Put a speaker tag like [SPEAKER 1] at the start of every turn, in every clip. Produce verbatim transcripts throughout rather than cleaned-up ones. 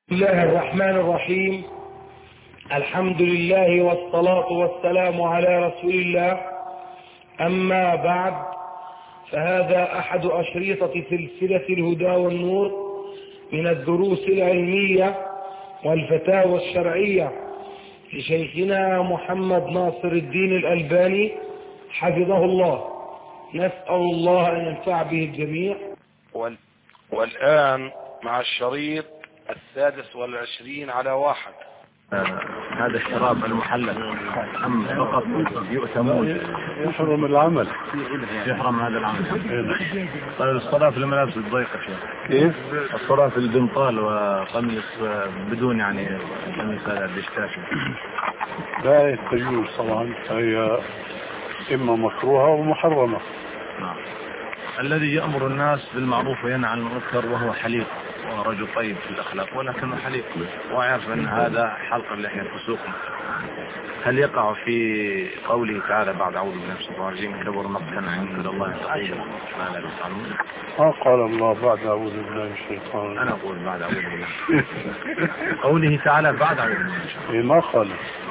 [SPEAKER 1] بسم الله الرحمن الرحيم. الحمد لله والصلاة والسلام على رسول الله. أما بعد، فهذا أحد أشريطة سلسلة الهدى والنور من الدروس العلمية والفتاوى الشرعية لشيخنا محمد ناصر الدين الألباني حفظه الله. نسأل الله أن ينفع به الجميع.
[SPEAKER 2] والآن مع الشريط السادس والعشرين على واحد.
[SPEAKER 3] آه هذا الشراب المحلل أم فقط يؤتمون؟
[SPEAKER 4] يحرم العمل،
[SPEAKER 3] يحرم هذا العمل. طيب الصلاة في الملابس الضيقة
[SPEAKER 4] كيف؟
[SPEAKER 3] الصلاة في البنطال وقميص بدون يعني قميص هذا الدشتاشة
[SPEAKER 4] لا يجوز طبعا، هي إما مكروهة أو محرمة.
[SPEAKER 3] نعم. الذي يأمر الناس بالمعروف وينهى عن المنكر وهو حليق ورجل طيب في الأخلاق، ولكنه حليق ويعرف أن هذا حلق اللحية فسوق، هل يقع في قوله تعالى بعد أعوذ بالله من الشيطان الرجيم كبر مقتا عند الله تقول ما لا يفعلون؟
[SPEAKER 4] ما قال الله بعد أعوذ بالله من الشيطان؟
[SPEAKER 3] أنا أقول بعد أعوذ بالله. قوله تعالى بعد أعوذ بالله من الشيطان.
[SPEAKER 4] إيه ما قال.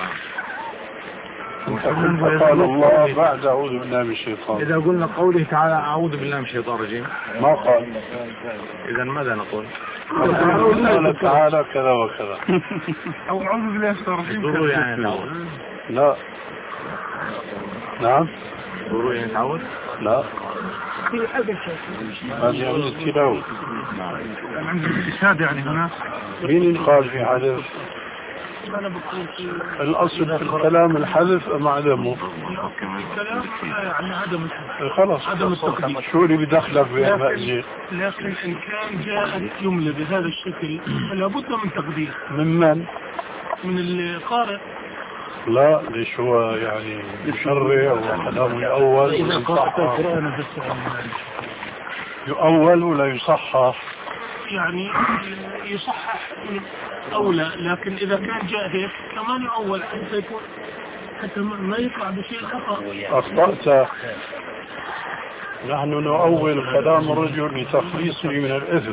[SPEAKER 4] قال الله بعد أعوذ بالله من الشيطان.
[SPEAKER 3] إذا قلنا قوله تعالى أعوذ بالله من الشيطان الرجيم
[SPEAKER 4] ما قال.
[SPEAKER 3] إذا ماذا نقول؟
[SPEAKER 4] قال تعالى كذا وكذا.
[SPEAKER 5] أو أعوذ بالله من الشيطان الرجيم.
[SPEAKER 3] ضروري يعني تعود؟
[SPEAKER 4] لا. نعم.
[SPEAKER 3] ضروري يعني تعود؟
[SPEAKER 4] لا.
[SPEAKER 5] في حد الشيء.
[SPEAKER 4] هذه عند التلاوة.
[SPEAKER 5] يعني عند الاستشهاد يعني هنا.
[SPEAKER 4] مين قال في حدث؟ الأصل في الكلام الحذف أم عدمه؟
[SPEAKER 5] الكلام يعني عدم الحذف.
[SPEAKER 4] خلاص
[SPEAKER 5] عدم التقديم.
[SPEAKER 4] شو اللي بدخلك بهالمأزق؟
[SPEAKER 5] لكن إن كان جاءت جملة بهذا الشكل فلا بد من تقدير.
[SPEAKER 4] من من؟
[SPEAKER 5] من القارئ.
[SPEAKER 4] لا، ليش هو يعني مشرع وكلامه يؤول ولا يصحح؟ يؤول ولا يصحح؟
[SPEAKER 5] يعني يصحح أولى، لكن إذا كان جاء هيك كمان يؤول حتى يكون حتى ما يقع بشيء خطأ.
[SPEAKER 4] أخطأت. نحن نؤول كلام الرجل لتخليصه من الإثم،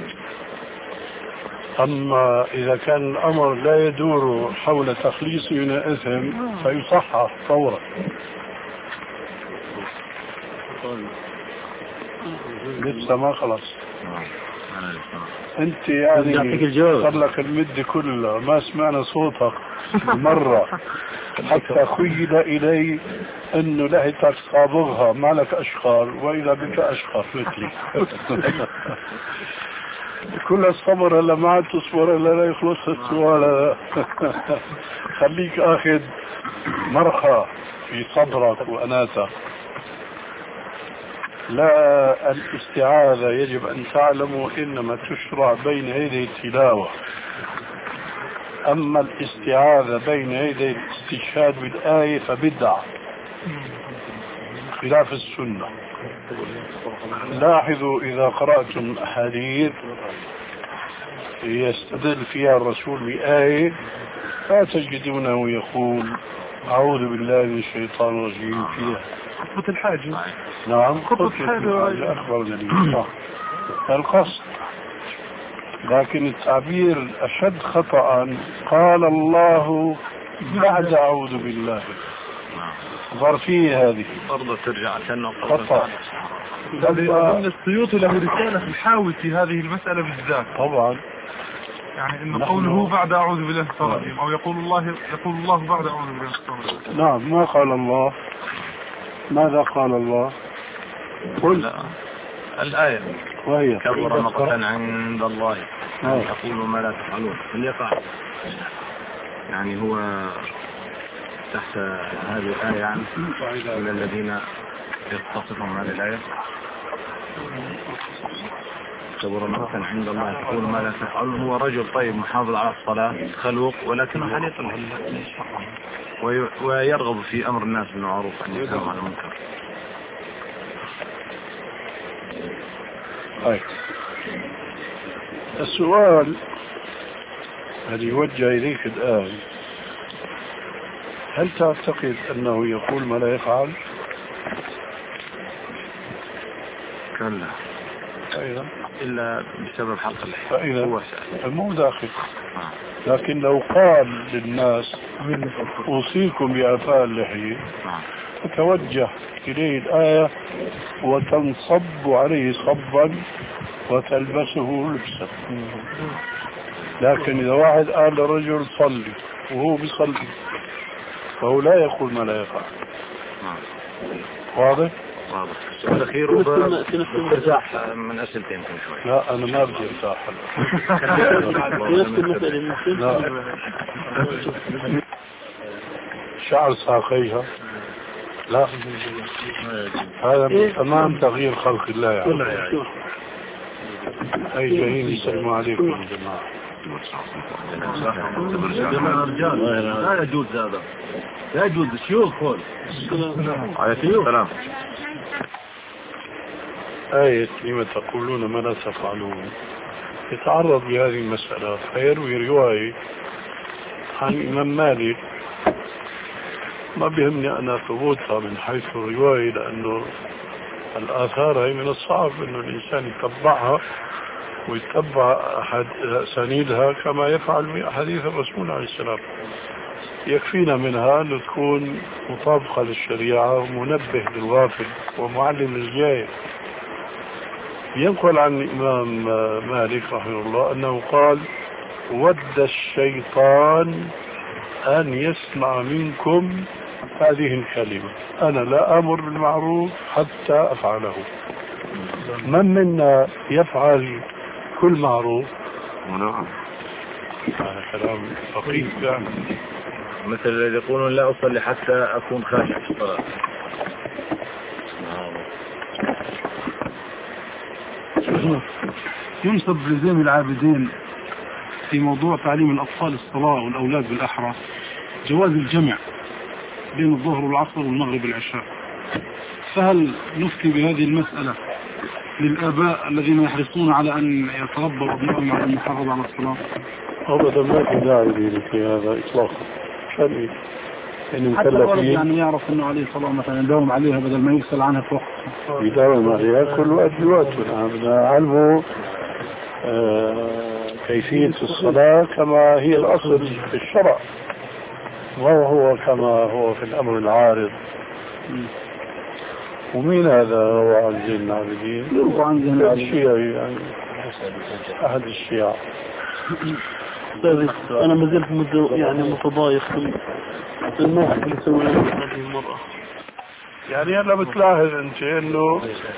[SPEAKER 4] أما إذا كان الأمر لا يدور حول تخليصه من الإثم فيصحح فورا. لسه ما خلص. انت يعني صار لك المدة كلها ما سمعنا صوتك مرة، حتى خيل الي انه لحيتك صابغها ما لك اشقر واذا بك اشقر مثلي. كل الصبر الا ما عاد تصبر الا لا يخلص السؤال. خليك اخذ مرخى في صبرك واناتك. لا، الاستعاذة يجب أن تعلموا إنما تشرع بين يدي التلاوة، أما الاستعاذة بين يدي الاستشهاد بالآية فبدعة خلاف السنة. لاحظوا إذا قرأتم أحاديث يستدل فيها الرسول بآية لا تجدونه يقول أعوذ بالله من الشيطان الرجيم فيها
[SPEAKER 5] خطبة الحاجة.
[SPEAKER 4] نعم،
[SPEAKER 5] خطبة الحاجة
[SPEAKER 4] أخبر دليل القصد، لكن التعبير أشد خطأ قال الله بعد أعوذ بالله. ظرفية هذه
[SPEAKER 3] برضه ترجع كأنه
[SPEAKER 4] خطأ.
[SPEAKER 5] أظن السيوطي له رسالة في الحاوي في هذه المسألة بالذات.
[SPEAKER 4] طبعا،
[SPEAKER 5] يعني إن قوله بعد أعوذ بالله من الشيطان الرجيم أو يقول الله يقول الله بعد أعوذ بالله من الشيطان الرجيم.
[SPEAKER 4] نعم. ما قال الله؟ ماذا قال الله؟ قل
[SPEAKER 3] الآية
[SPEAKER 4] وهي
[SPEAKER 3] كبر مقتا عند الله أن يقولوا ما لا تفعلون. هل يقع يعني هو تحت هذه الآية يعني من الذين يتصفون هذه الآية؟ كبر مقتا عند الله يقول ما لا تفعلون. هو رجل طيب محافظ على الصلاة خلوق ولكنه حليق ويرغب في أمر الناس بالمعروف أن ينهوا عن المنكر.
[SPEAKER 4] طيب، السؤال الذي يوجه إليك الآن، هل تعتقد أنه يقول ما لا يفعل؟
[SPEAKER 3] كلا.
[SPEAKER 4] فإذا
[SPEAKER 3] إلا بسبب حلق اللحية.
[SPEAKER 4] فإذا
[SPEAKER 3] هو سأل.
[SPEAKER 4] مو داخل. لكن لو قال للناس أوصيكم بإعفاء اللحية فتوجه إليه الآية وتنصب عليه صبا وتلبسه لبسا. لكن إذا واحد قال لرجل صلي وهو بيصلي فهو لا يقول ما لا يفعل. واضح؟
[SPEAKER 3] واضح. السؤال الأخير ارتاح من أسئلتين كم شوي.
[SPEAKER 4] لا أنا ما بدي ارتاح هلا. شعر ساقيها لا هذا تمام تغيير خلق الله يعني. أي جايين يسلموا عليكم يا جماعة.
[SPEAKER 3] لا يجوز هذا، لا يجوز. الشيوخ قول عليكم السلام.
[SPEAKER 4] آية لما تقولون ما لا تفعلون يتعرض بهذه المسألة فيروي رواية عن الإمام مالك ما بيهمني أنا ثبوتها من حيث الرواية لأنه الآثار هي من الصعب أنه الإنسان يتبعها ويتبع أحد أسانيدها كما يفعل بأحاديث الرسول عليه السلام. يكفينا منها أن تكون مطابقة للشريعة ومنبه للغافل ومعلم للجاهل. ينقل عن الإمام مالك رحمه الله أنه قال ود الشيطان أن يسمع منكم هذه الكلمة أنا لا أمر بالمعروف حتى أفعله. من منا يفعل كل معروف؟
[SPEAKER 3] نعم.
[SPEAKER 4] هذا كلام فقيه يعني.
[SPEAKER 3] مثل الذي يقولون لا أصلي حتى أكون خاشع في الصلاة.
[SPEAKER 6] ينسب لزين العابدين في موضوع تعليم الأطفال الصلاة والأولاد بالأحرى جواز الجمع بين الظهر والعصر والمغرب والعشاء. فهل نفتي بهذه المسألة للآباء الذين يحرصون على أن يتربوا أبنائهم على المحافظة على الصلاة؟
[SPEAKER 4] أبدا ما في داعي في هذا إطلاقا. شرعي إن
[SPEAKER 6] حتى الولد يعني يعرف أنه عليه صلاة مثلا يداوم عليها بدل ما يسأل عنها في وقت.
[SPEAKER 4] يداوم عليها كل وقت بوقته. علمه آه كيفية الصلاة كما هي الأصل في الشرع وهو كما هو في الأمر العارض. ومين هذا هو عن زين العابدين؟
[SPEAKER 6] يروى عن زين العابدين
[SPEAKER 4] الشيعي يعني أحد الشيعة.
[SPEAKER 5] أنا ما زلت يعني متضايق من الموقف اللي سويناه هذه المرة.
[SPEAKER 4] يعني أنا بتلاحظ أنت إنه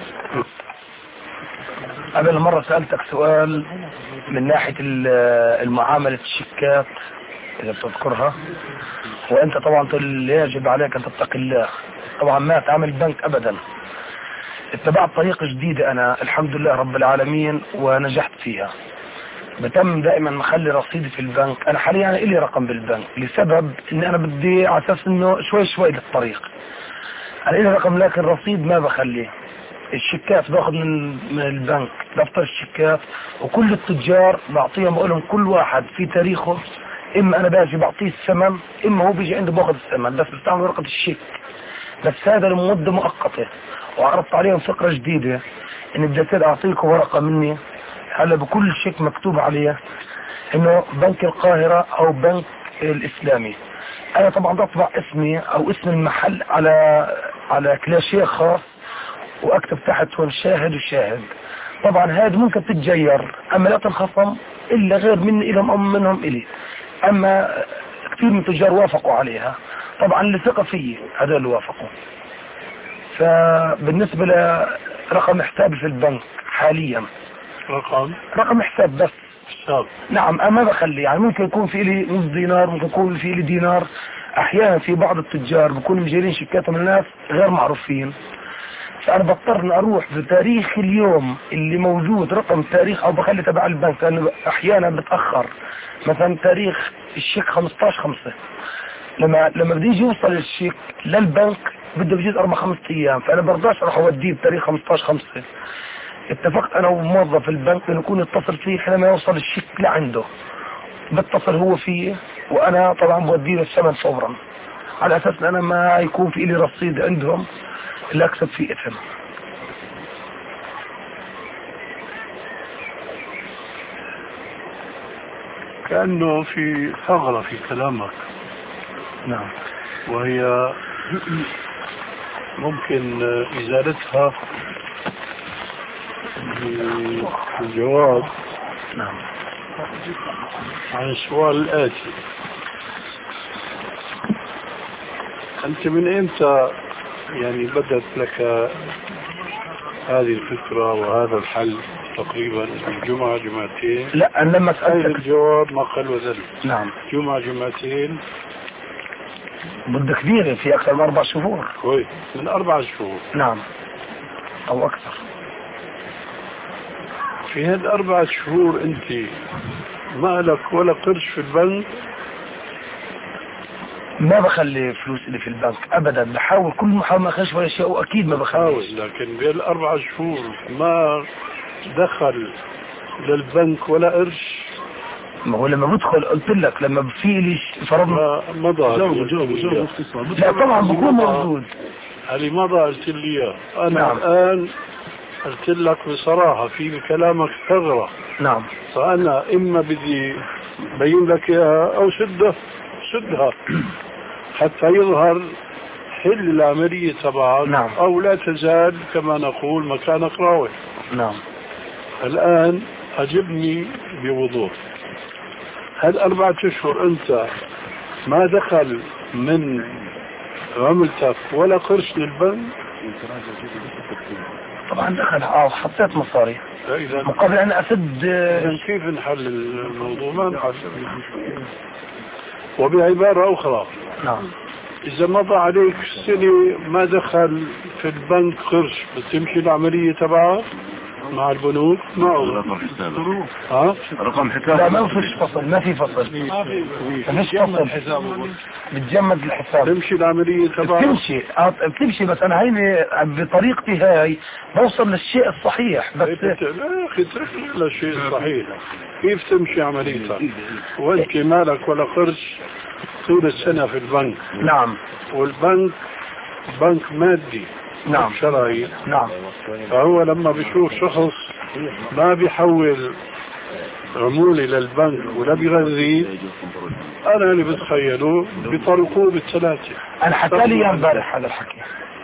[SPEAKER 1] قبل مرة سألتك سؤال من ناحية المعاملة الشيكات إذا بتذكرها، وأنت طبعا تقول يجب عليك أن تتقي الله. طبعا ما تعمل بنك أبدا. اتبعت طريقة جديدة أنا الحمد لله رب العالمين ونجحت فيها. بتم دائما مخلي رصيدي في البنك. أنا حاليا أنا إلي رقم بالبنك لسبب إن أنا بدي على أساس إنه شوي شوي للطريق. أنا إلي رقم لكن رصيد ما بخليه. الشيكات باخذ من من البنك دفتر الشيكات وكل التجار بعطيهم بقول لهم كل واحد في تاريخه، إما أنا باجي بعطيه الثمن إما هو بيجي عنده باخذ الثمن بس بستعمل ورقة الشيك. بس هذا لمدة مؤقتة. وعرضت عليهم فكرة جديدة إن بدي أصير أعطيكم ورقة مني هلا بكل شيك مكتوب عليه إنه بنك القاهرة أو بنك الإسلامي. أنا طبعا بطبع اسمي أو اسم المحل على على كلاشيه خاص وأكتب تحت هون شاهد وشاهد. طبعا هذا ممكن تتجير أما لا تنخصم إلا غير مني إلهم أم منهم إلي. أما كثير من التجار وافقوا عليها طبعا لثقة فيه هذا اللي وافقوا. فبالنسبة لرقم حسابي في البنك حاليا
[SPEAKER 4] رقم
[SPEAKER 1] رقم حساب بس
[SPEAKER 4] حساب.
[SPEAKER 1] نعم أنا ما بخلي يعني ممكن يكون في لي نص دينار ممكن يكون في لي دينار. أحيانا في بعض التجار بيكونوا مجيرين شيكاتهم الناس غير معروفين فأنا بضطر أن أروح في تاريخ اليوم اللي موجود رقم تاريخ أو بخلي تبع البنك لأنه أحيانا بتأخر. مثلا تاريخ الشيك خمسة عشر خمسة لما لما بدي يجي يوصل الشيك للبنك بده بجيز أربع خمسة أيام فأنا برضاش أروح أوديه بتاريخ خمسة عشر خمسة. اتفقت أنا وموظف البنك أن يكون يتصل فيه حينما يوصل الشيك لعنده بتصل هو فيه وأنا طبعا بوديه الثمن فورا على أساس أن أنا ما يكون في لي رصيد عندهم اللي أكسب فيه إثم.
[SPEAKER 4] كأنه في ثغرة في كلامك.
[SPEAKER 1] نعم.
[SPEAKER 4] وهي ممكن إزالتها بالجواب
[SPEAKER 1] نعم.
[SPEAKER 4] عن السؤال الآتي. أنت من إمتى يعني بدت لك هذه الفكرة وهذا الحل؟ تقريبا جمعة جمعتين؟
[SPEAKER 1] لا أنا لما سألتك
[SPEAKER 4] الجواب ما قل وزل.
[SPEAKER 1] نعم.
[SPEAKER 4] جمعة جمعتين
[SPEAKER 1] مدة كبيرة، في أكثر من أربع شهور.
[SPEAKER 4] كويس، من أربع شهور.
[SPEAKER 1] نعم أو أكثر.
[SPEAKER 4] في هذه الأربع شهور أنت ما لك ولا قرش في البنك؟
[SPEAKER 1] ما بخلي فلوس اللي في البنك أبدا، بحاول كل محاول ما أخش ولا شيء، وأكيد ما بخليش.
[SPEAKER 4] لكن بهالأربع شهور ما دخل للبنك ولا قرش؟
[SPEAKER 1] ما هو لما بدخل قلت لك لما في لي فرضنا
[SPEAKER 4] مضى.
[SPEAKER 6] جاوب جاوب جاوب.
[SPEAKER 1] لا طبعا بكون موجود.
[SPEAKER 4] اللي مضى قلت لي اياه. انا
[SPEAKER 1] نعم.
[SPEAKER 4] الان قلت لك بصراحة في بكلامك ثغرة.
[SPEAKER 1] نعم.
[SPEAKER 4] فانا اما بدي بين لك اياها او سدها سدها حتى يظهر حل العملية تبعك.
[SPEAKER 1] نعم.
[SPEAKER 4] او لا تزال كما نقول مكانك راوح.
[SPEAKER 1] نعم.
[SPEAKER 4] الان اجبني بوضوح. هل أربعة أشهر أنت ما دخل من عملتك ولا قرش للبنك؟
[SPEAKER 1] طبعا دخل. اه حطيت مصاري مقابل أن أسد.
[SPEAKER 4] إذن كيف نحل الموضوع؟ ما نحل. وبعبارة أخرى،
[SPEAKER 1] نعم.
[SPEAKER 4] إذا مضى عليك سنة ما دخل في البنك قرش، بتمشي العملية تبعها مع البنوك؟ ما
[SPEAKER 3] رقم حسابك.
[SPEAKER 4] ها؟
[SPEAKER 3] رقم حسابك.
[SPEAKER 1] لا ما فيش فصل، ما في فصل. ما فيش فصل. بتجمد الحساب.
[SPEAKER 4] تمشي العملية تبعها؟
[SPEAKER 1] بتمشي بتمشي بس أنا هيني بطريقتي هاي بوصل للشيء الصحيح. بس
[SPEAKER 4] لا يا أخي اترك لي الشيء الصحيح. كيف تمشي عمليتك وانت مالك ولا قرش طول السنة في البنك؟
[SPEAKER 1] نعم.
[SPEAKER 4] والبنك بنك مادي.
[SPEAKER 1] نعم.
[SPEAKER 4] شرعي.
[SPEAKER 1] نعم.
[SPEAKER 4] فهو لما بيشوف شخص ما بيحول عمولي للبنك ولا بيغذيه، انا اللي بتخيله بيطرقوه بالثلاثة.
[SPEAKER 1] أنا حكى لي امبارح هذا الحكي.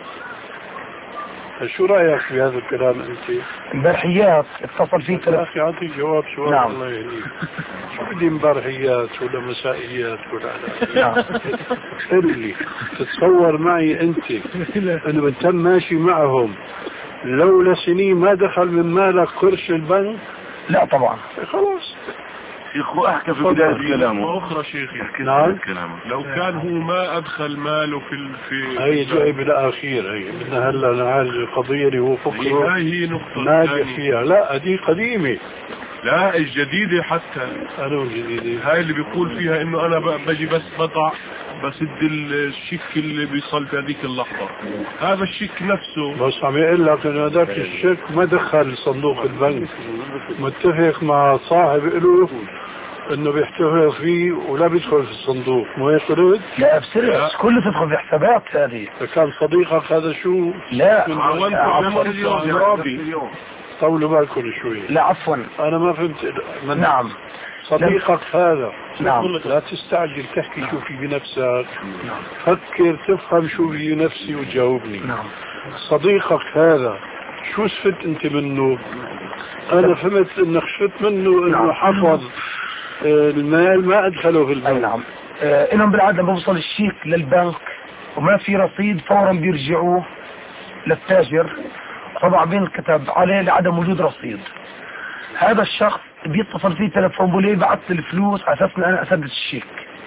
[SPEAKER 4] شو رأيك في هذا الكلام انت؟
[SPEAKER 1] امبارحيات اتصل فيه
[SPEAKER 4] يا
[SPEAKER 1] ثلاث.
[SPEAKER 4] اخي اعطي جواب سؤال.
[SPEAKER 1] نعم.
[SPEAKER 4] الله يهديك. شو بدي امبارحيات ولا مسائيات ولا لا؟
[SPEAKER 1] نعم.
[SPEAKER 4] قل لي تتصور معي انت انه انت ماشي معهم لولا سنين ما دخل من مالك قرش البنك؟
[SPEAKER 1] لا طبعا.
[SPEAKER 4] خلاص
[SPEAKER 3] شيخ احكى في بداية كلامه.
[SPEAKER 7] واخرى شيخي،
[SPEAKER 4] نعم.
[SPEAKER 7] لو كان هو ما ادخل ماله في ال... في
[SPEAKER 4] هي جاي بالاخير. هي بدنا هلا نعالج القضيه اللي هو فكره
[SPEAKER 7] هاي هي نقطة
[SPEAKER 4] ناجح فيها. لا دي قديمه.
[SPEAKER 7] لا الجديدة حتى.
[SPEAKER 4] انا جديده.
[SPEAKER 7] هاي اللي بيقول فيها انه انا ب- بجي بس بقع بسد الشيك اللي بيصل في هذيك اللحظة. هذا الشيك نفسه
[SPEAKER 4] بس عم يقول لك انه هذاك الشيك ما دخل صندوق البنك، متفق مع صاحب له انه بيحتفظ فيه ولا بيدخل في الصندوق، مو هيك قلت؟
[SPEAKER 1] لا بسرعة كله تدخل في حسابات هذه.
[SPEAKER 4] كان صديقك هذا شو؟
[SPEAKER 1] لا
[SPEAKER 7] عملت
[SPEAKER 1] عفوا.
[SPEAKER 7] رابي.
[SPEAKER 4] طولوا بالكم شوي.
[SPEAKER 1] لا عفوا.
[SPEAKER 4] انا ما فهمت. من
[SPEAKER 1] نعم.
[SPEAKER 4] صديقك هذا.
[SPEAKER 1] نعم.
[SPEAKER 4] لا تستعجل تحكي شو في بنفسك. فكر تفهم شو في نفسي وتجاوبني.
[SPEAKER 1] نعم.
[SPEAKER 4] صديقك هذا شو استفدت انت منه؟ انا فهمت انك شفت منه انه
[SPEAKER 1] نعم.
[SPEAKER 4] حفظ المال ما ادخله في
[SPEAKER 1] اي
[SPEAKER 4] البنك.
[SPEAKER 1] نعم. آه انهم بالعادة بوصل الشيك للبنك وما في رصيد فورا بيرجعوه للتاجر، طبعا بينكتب عليه لعدم وجود رصيد. هذا الشخص بيتصل فيه تلفون بقول لي بعت الفلوس على اساس ان انا اسدد الشيك.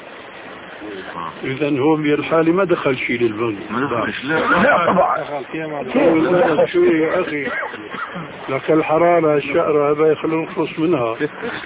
[SPEAKER 4] اذا هو بالحالة ما دخل شيء للبنك.
[SPEAKER 3] ما دخلش. لا
[SPEAKER 1] لا طبعا. كيف دخل؟
[SPEAKER 4] شو يا اخي؟ لك الحرارة الشقرة هذا يخلونا نخلص منها.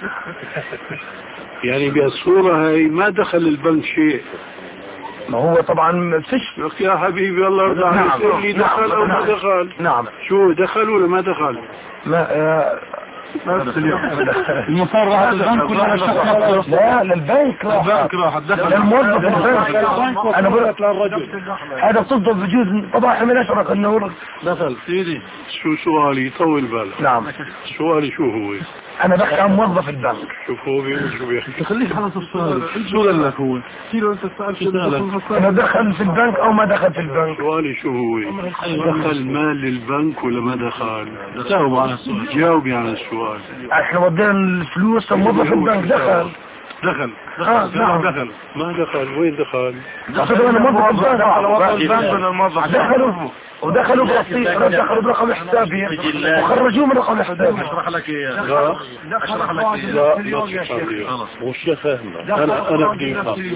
[SPEAKER 4] يعني بهالصورة هاي ما دخل البنك شيء.
[SPEAKER 1] ما هو طبعا فيش.
[SPEAKER 4] لك يا حبيبي الله يرضى عليك
[SPEAKER 1] نعم.
[SPEAKER 4] اللي دخل او ما دخل.
[SPEAKER 1] نعم.
[SPEAKER 4] شو دخل ولا ما دخل؟
[SPEAKER 1] ما آه
[SPEAKER 4] نفس اليوم.
[SPEAKER 6] المصار راح البنك ولا الشخص؟
[SPEAKER 1] لا للبنك راح.
[SPEAKER 6] البنك راح دخل
[SPEAKER 1] للموظف البنك. انا بقول لك
[SPEAKER 4] للرجل.
[SPEAKER 1] هذا بتصدق بجوز طبعا احنا ما نشعرك انه
[SPEAKER 4] دخل سيدي. شو سؤالي؟ طول بالك.
[SPEAKER 1] نعم.
[SPEAKER 4] سؤالي شو هو؟
[SPEAKER 1] انا بحكي عن موظف البنك.
[SPEAKER 4] شوف هو بيقول شو بيحكي.
[SPEAKER 6] خليك على السؤال شو قال لك هو؟ كيلو انت سألت
[SPEAKER 1] انا دخل في البنك او ما دخل في البنك؟
[SPEAKER 4] سؤالي شو هو؟ دخل مال للبنك ولا ما دخل؟
[SPEAKER 6] جاوب على السؤال.
[SPEAKER 4] جاوبي على السؤال.
[SPEAKER 1] احنا ودينا الفلوس لموظف البنك دخل.
[SPEAKER 6] دخل
[SPEAKER 1] آه نعم.
[SPEAKER 6] دخل
[SPEAKER 4] ما دخل. وين دخل؟
[SPEAKER 1] دخلوا موظف البنك
[SPEAKER 3] على وضع البنك من الموظف.
[SPEAKER 1] دخلوا ودخلوا برصيد، دخلوا برقم حسابي وخرجوه من رقم حسابي.
[SPEAKER 3] اشرح لك اياه.
[SPEAKER 4] لا
[SPEAKER 3] اشرح لك اياه.
[SPEAKER 4] لا ما تفهم.
[SPEAKER 3] مش فاهم.
[SPEAKER 4] انا انا بدي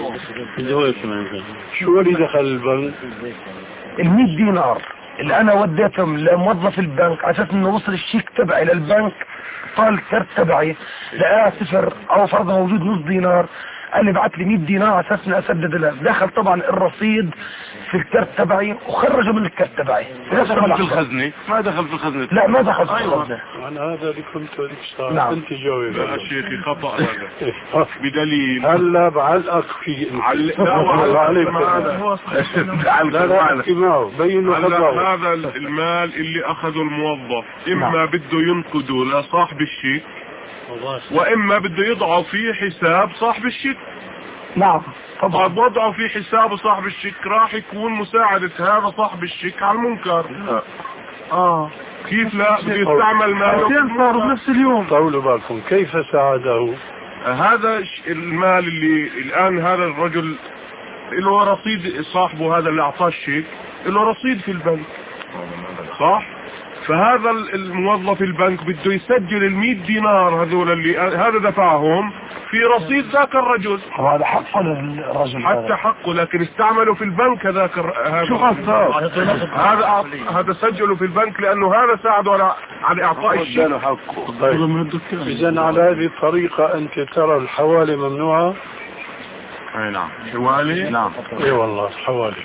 [SPEAKER 4] افهم. شو اللي دخل البنك؟
[SPEAKER 1] ال مية دينار اللي انا وديتهم لموظف البنك على اساس انه وصل الشيك تبعي للبنك، طال الكرت تبعي لقاه صفر او فرضا موجود نص دينار، قال لي بعت لي مية دينار على اساس اني اسدد له. دخل طبعا الرصيد في الكرت تبعي وخرجه من الكرت تبعي.
[SPEAKER 6] دخل في الخزنة؟ ما دخل في الخزنة.
[SPEAKER 1] لا ما دخل في الخزنة.
[SPEAKER 4] انا هذا اللي كنت بدك تسأل.
[SPEAKER 1] نعم.
[SPEAKER 4] انت جاوب.
[SPEAKER 7] لا شيخي خطأ هذا بدليل.
[SPEAKER 4] هلا بعلقك في
[SPEAKER 7] علق لا وعلق معنا.
[SPEAKER 4] لا لا احكي معه بين له خطأه.
[SPEAKER 7] هذا المال اللي اخذه الموظف اما بده ينقده لصاحب الشيك واما بده يضعه في حساب صاحب الشيك.
[SPEAKER 1] نعم طبعا.
[SPEAKER 7] طب وضعه في حساب صاحب الشيك راح يكون مساعدة هذا صاحب الشيك على المنكر.
[SPEAKER 1] اه
[SPEAKER 7] كيف لا بده يستعمل ماله
[SPEAKER 6] صار نفس اليوم.
[SPEAKER 4] طولوا بالكم. كيف ساعده؟
[SPEAKER 7] هذا المال اللي الان هذا الرجل له رصيد، صاحبه هذا اللي اعطاه الشيك له رصيد في البنك صح؟ فهذا الموظف البنك بده يسجل المية دينار هذول اللي هذا دفعهم في رصيد ذاك الرجل.
[SPEAKER 1] هذا حقه للرجل
[SPEAKER 7] حتى حقه، لكن استعملوا في البنك هذاك هذا.
[SPEAKER 6] شو قصده؟
[SPEAKER 7] هذا هذا سجله في البنك لانه هذا ساعده على على اعطاء الشيك.
[SPEAKER 4] طيب اذا على هذه الطريقة انت ترى الحوالي ممنوعة؟
[SPEAKER 7] اي نعم. حوالي؟ نعم.
[SPEAKER 4] اي والله حوالي.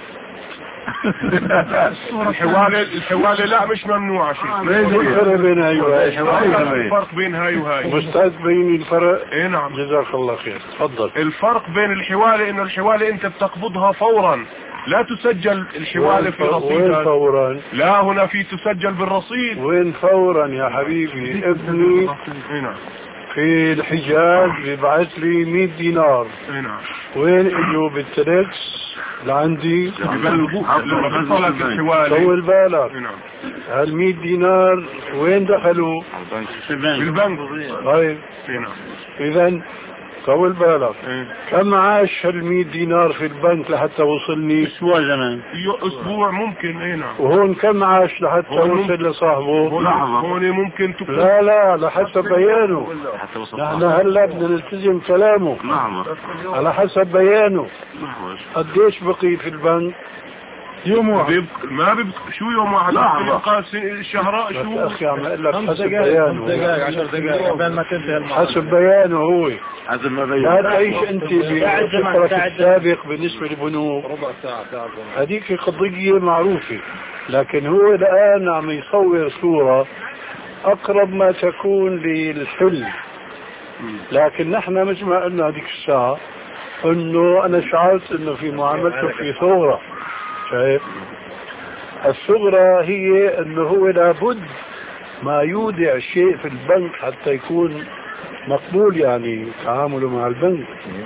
[SPEAKER 7] الحوالي الحوالي لا مش ممنوعة شيء.
[SPEAKER 4] شو الفرق بين هاي وهاي؟
[SPEAKER 7] الفرق بين هاي وهاي.
[SPEAKER 4] مستعد تبين الفرق؟
[SPEAKER 7] اي نعم.
[SPEAKER 4] جزاك الله خير. تفضل.
[SPEAKER 7] الفرق بين الحوالي انه الحوالي انت بتقبضها فورا، لا تسجل الحوالي في رصيدك.
[SPEAKER 4] وين فورا؟
[SPEAKER 7] لا هنا في تسجل بالرصيد.
[SPEAKER 4] وين فورا يا حبيبي؟ ابني
[SPEAKER 7] هنا
[SPEAKER 4] في الحجاز بيبعث لي مية دينار.
[SPEAKER 7] هنا
[SPEAKER 4] وين اجوا بالتلكس لعندي؟
[SPEAKER 7] لما بيصلك الحوالي
[SPEAKER 4] طول بالك.
[SPEAKER 7] هنا
[SPEAKER 4] هال مية دينار وين دخلوا؟
[SPEAKER 7] في البنك.
[SPEAKER 4] طيب
[SPEAKER 7] هنا
[SPEAKER 4] اذا طول بالك.
[SPEAKER 7] إيه.
[SPEAKER 4] كم عاش هال مية دينار في البنك لحتى وصلني؟
[SPEAKER 3] اسبوع زمان.
[SPEAKER 7] اسبوع ممكن. اي نعم.
[SPEAKER 4] وهون كم عاش لحتى وصل لصاحبه؟
[SPEAKER 7] هون ممكن تكون.
[SPEAKER 4] لا لا لحسب بيانه. نحن هلا بدنا نلتزم كلامه.
[SPEAKER 3] نعم.
[SPEAKER 4] على حسب بيانه. قديش بقي في البنك؟
[SPEAKER 6] يوم واحد.
[SPEAKER 7] بيبق... ما بيبق... شو يوم واحد؟ يبقى شهر شو؟
[SPEAKER 4] اخي عم اقول لك حسب بيانه.
[SPEAKER 3] دقائق عشر دقائق قبل ما تنتهي المحاضرة.
[SPEAKER 4] حسب بيانه هو.
[SPEAKER 3] حسب ما بين.
[SPEAKER 4] لا تعيش انت بفكرك السابق بالنسبه للبنوك.
[SPEAKER 3] ربع ساعة ساعة.
[SPEAKER 4] هذيك قضيه معروفه، لكن هو الان عم يصور صوره اقرب ما تكون للحلم. لكن نحن مثل ما قلنا هذيك الساعه انه انا شعرت انه في معاملته في ثغره. شايف؟ الثغرة هي انه هو لابد ما يودع شيء في البنك حتى يكون مقبول يعني تعامله مع البنك.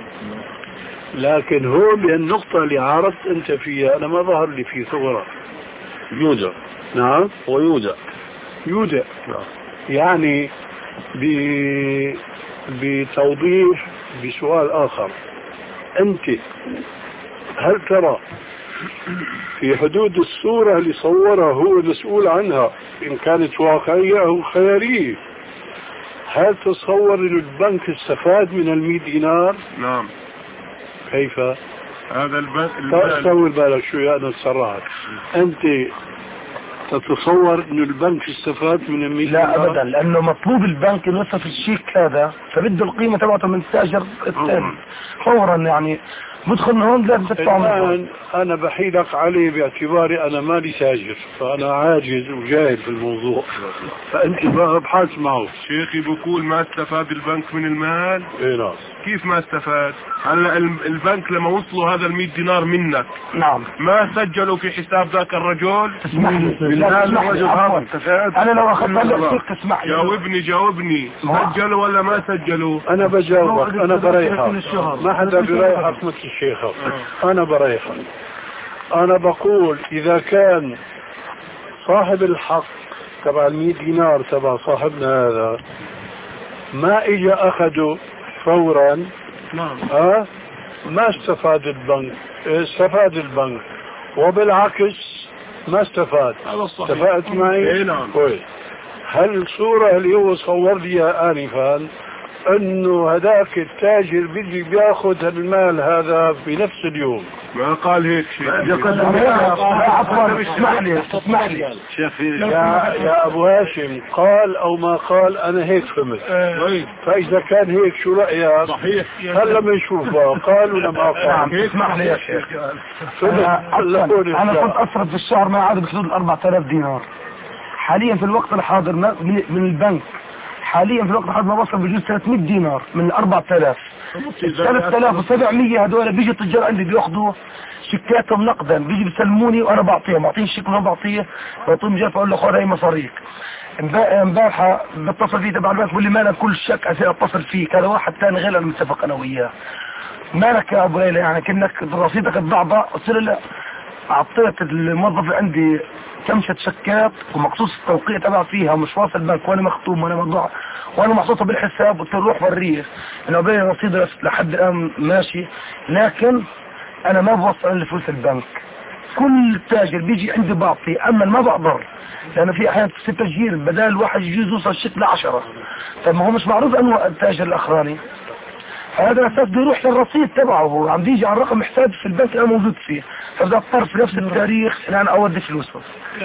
[SPEAKER 4] لكن هو بالنقطة اللي عارضت انت فيها انا ما ظهر لي في ثغرة.
[SPEAKER 3] يودع.
[SPEAKER 4] نعم
[SPEAKER 3] ويودع.
[SPEAKER 4] يودع يعني ب... بتوضيح بسؤال اخر. انت هل ترى في حدود الصورة اللي صورها هو مسؤول عنها إن كانت واقعية أو خيالية، هل تصور أن البنك استفاد من المية دينار؟
[SPEAKER 7] نعم.
[SPEAKER 4] كيف؟
[SPEAKER 7] هذا البنك
[SPEAKER 4] طول بالك شوي أنا تسرعت. أنت تتصور أن البنك استفاد من المية دينار؟
[SPEAKER 1] لا أبدا، لأنه مطلوب البنك يوصف الشيك هذا فبده القيمة تبعته من التاجر الثاني فورا يعني. بدخل من هون لازم تدفع من هون.
[SPEAKER 4] الآن أنا بحيلك عليه باعتباري أنا مالي تاجر، فأنا عاجز وجاهل في الموضوع، فأنت بقى ابحث معه.
[SPEAKER 7] شيخي بقول ما استفاد البنك من المال.
[SPEAKER 4] إيه نعم.
[SPEAKER 7] كيف ما استفاد؟ هلا البنك لما وصلوا هذا المئة دينار منك
[SPEAKER 1] نعم
[SPEAKER 7] ما سجلوا في حساب ذاك الرجل؟
[SPEAKER 1] تسمح لي
[SPEAKER 4] بالله الرجل هذا استفاد.
[SPEAKER 1] أنا لو أخذت هذا الشيك تسمح لي.
[SPEAKER 7] جاوبني جاوبني سجلوا ولا ما سجلوا؟
[SPEAKER 4] أنا بجاوبك، أنا بريحك، ما حدا بريحك مثل الشيخ. أنا بريحك، أنا بقول إذا كان صاحب الحق تبع المئة دينار تبع صاحبنا هذا ما إجا أخده فورا،
[SPEAKER 5] نعم
[SPEAKER 4] أه؟ ما استفاد البنك، استفاد البنك، وبالعكس ما استفاد.
[SPEAKER 5] هذا صحيح.
[SPEAKER 4] اتفقت معي؟
[SPEAKER 7] إيه نعم.
[SPEAKER 4] كويس. هل الصورة اللي هو صور لي آنفا انه هذاك التاجر بيجي بياخذ المال هذا في نفس اليوم؟
[SPEAKER 7] ما قال هيك شيء.
[SPEAKER 1] عفوا اسمح لي اسمح لي
[SPEAKER 4] يا, يا ابو هاشم، قال او ما قال انا هيك فهمت. فاذا كان هيك شو رايك؟
[SPEAKER 7] صحيح.
[SPEAKER 4] هلا بنشوفها قال ولا ما قال.
[SPEAKER 1] اسمح لي يا شيخ،
[SPEAKER 4] انا
[SPEAKER 1] انا كنت اصرف في الشهر ما يعادل بحدود أربعة آلاف دينار. حاليا في الوقت الحاضر من البنك حاليا في الوقت الحاضر ما وصل بجوز ثلاثمئة دينار من أربعة آلاف. ثلاثة آلاف وسبعمئة هذول بيجي التجار عندي بياخذوا شيكاتهم نقدا، بيجي بيسلموني وانا بعطيهم، بعطيهم الشيك وانا بعطيه، بعطيهم جاي بقول له خذ هي مصاريك. امبارحه بتصل فيه تبع البنك بقول لي مالك كل شك اتصل فيك، هذا واحد ثاني غير المتفق انا وياه. مالك يا ابو ليلى يعني كانك رصيدك الضعضع؟ قلت له لا، اعطيت الموظف اللي عندي كمشة شكات ومقصوص التوقيع تبع فيها مش واصل البنك وانا مختوم وانا موضوع وانا محطوطه بالحساب. قلت له روح وريه انه بين رصيد لحد الان ماشي، لكن انا ما بوصل لفلوس البنك. كل تاجر بيجي عندي بعطي، اما ما بقدر لانه في احيانا في تسجيل بدل الواحد يجوز يوصل الشيك لعشرة، طب ما هو مش معروف انه التاجر الاخراني، هذا الاساس بيروح للرصيد تبعه، هو عم بيجي على رقم حساب في البنك اللي انا موجود فيه، فبدي اضطر في نفس التاريخ ان انا اودي فلوسه.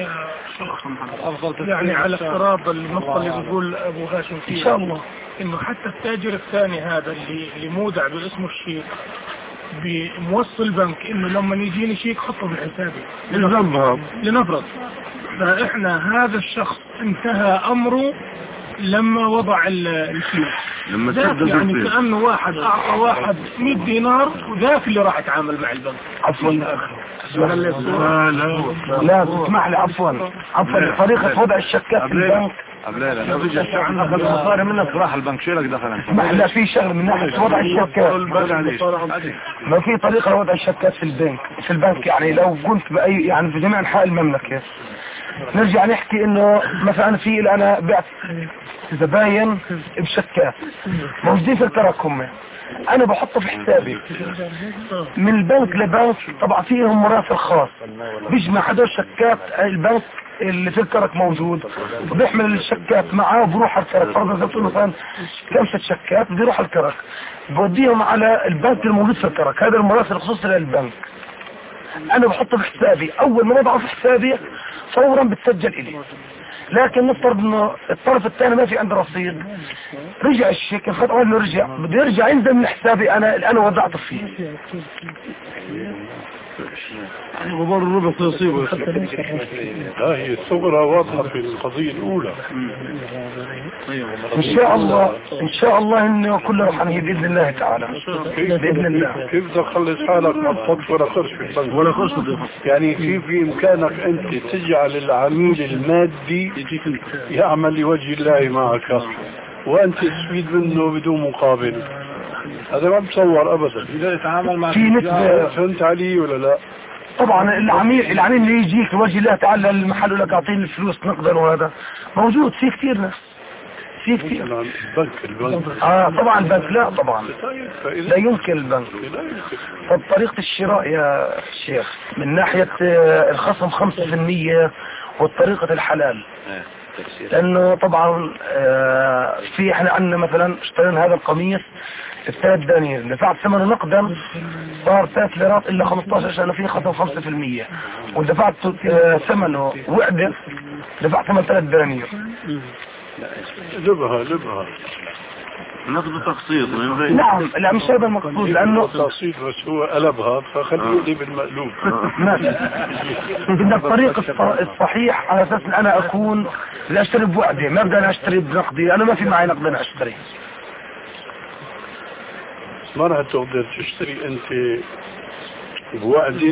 [SPEAKER 5] يعني على افتراض النقطة اللي بيقول ابو هاشم فيها
[SPEAKER 1] ان شاء الله
[SPEAKER 5] انه حتى التاجر الثاني هذا اللي اللي مودع باسمه الشيك بموصل البنك انه لما يجيني شيك حطه بحسابي
[SPEAKER 4] لنفرض
[SPEAKER 5] لنفرض فاحنا هذا الشخص انتهى امره لما وضع الفلوس،
[SPEAKER 7] لما
[SPEAKER 5] ذاك يعني كأنه واحد اعطى واحد مئة دينار وذاك اللي راح يتعامل مع البنك.
[SPEAKER 1] عفوا
[SPEAKER 4] لا لا
[SPEAKER 1] لا تسمح لي عفوا عفوا طريقة وضع الشكات في البنك
[SPEAKER 3] قبلينا اخذ مصاري منك راح البنك شو لك دخل؟
[SPEAKER 1] اسمح لي في شغل من ناحية وضع الشكات، ما في طريقة لوضع الشكات في البنك في البنك يعني لو كنت بأي يعني في جميع انحاء المملكة. نرجع نحكي انه مثلا في انا بعت زباين بشكات موجودين في التراكم، انا بحطه في حسابي من البنك لبنك، طبعا فيهم مراسل خاص بيجمع هدول شكات البنك اللي في الكرك موجود وبيحمل الشكات معاه وبروح على الكرك. فرضا اذا بتقول مثلا خمسة شكات بيروح الكرك بوديهم على البنك الموجود في الكرك، هذا المراسل الخصوصي للبنك انا بحطه في حسابي، اول ما وضعه في حسابي فورا بتسجل الي. لكن نفترض انه الطرف الثاني ما في عنده رصيد، رجع الشيك الخط اول ما رجع بده يرجع ينزل من حسابي انا اللي انا وضعته فيه.
[SPEAKER 6] يعني غبار الربع سيصيبه.
[SPEAKER 4] لا هي الثغرة واضحة في القضية الأولى.
[SPEAKER 1] ان شاء الله ان شاء الله انه كله رح نهي باذن الله تعالى باذن الله.
[SPEAKER 4] كيف بدك تخلص حالك ما تحط ولا قرش في البنك
[SPEAKER 6] ولا قرش؟
[SPEAKER 4] يعني كيف بإمكانك أنت تجعل العميل المادي يعمل لوجه الله معك وأنت تستفيد منه بدون مقابل؟ هذا ما بتصور أبدا.
[SPEAKER 6] إذا يتعامل مع
[SPEAKER 1] في نسبة
[SPEAKER 4] فهمت علي ولا لا؟
[SPEAKER 1] طبعا العميل العميل اللي يجيك لوجه الله تعالى المحل لك اعطيني الفلوس نقدر، وهذا موجود في كثير ناس في كثير.
[SPEAKER 4] البنك البنك
[SPEAKER 1] اه طبعا البنك لا طبعا لا يمكن البنك. طب طريقة الشراء يا شيخ من ناحية الخصم خمسة في المية والطريقة الحلال، لانه طبعا آه في احنا عندنا مثلا اشترينا هذا القميص الثلاث دنانير دفعت ثمنه نقدا صار ثلاث ليرات الا خمسطعش عشان فيه خصم خمسة في المية، ودفعت آه ثمنه وعدة دفعت ثمن ثلاث دنانير.
[SPEAKER 4] لبها لبها
[SPEAKER 6] نقد تقسيط.
[SPEAKER 1] نعم لا مش هذا المقصود لأنه
[SPEAKER 4] تقسيط بس هو قلبها فخليه لي بالمقلوب.
[SPEAKER 1] ماشي. بدنا الطريق الصحيح على أساس أن أنا أكون لا أشتري بوعدي، ما بدي أنا أشتري بنقدي، أنا ما في معي نقد أنا أشتري.
[SPEAKER 4] ما راح تقدر تشتري أنت بوعدي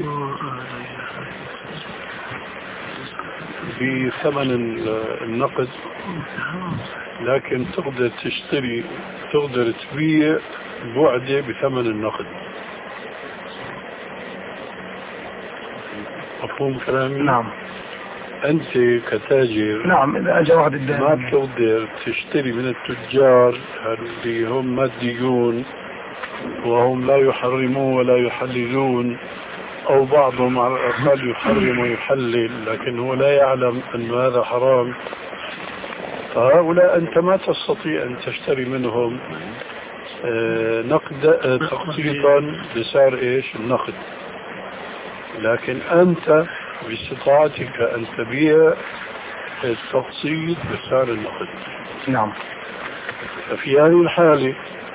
[SPEAKER 4] بثمن النقد، لكن تقدر تشتري تقدر تبيع بوعدي بثمن النقد. مفهوم كلامي؟
[SPEAKER 1] نعم.
[SPEAKER 4] أنت كتاجر
[SPEAKER 1] نعم إذا أجى واحد الدين
[SPEAKER 4] ما بتقدر تشتري من التجار اللي هم ماديون وهم لا يحرمون ولا يحللون، أو بعضهم على الأقل يحرم ويحلل لكن هو لا يعلم أن هذا حرام. فهؤلاء أنت ما تستطيع أن تشتري منهم نقد تقسيطا بسعر إيش النقد، لكن أنت باستطاعتك أن تبيع التقسيط بسعر النقد.
[SPEAKER 1] نعم.
[SPEAKER 4] ففي هذه الحالة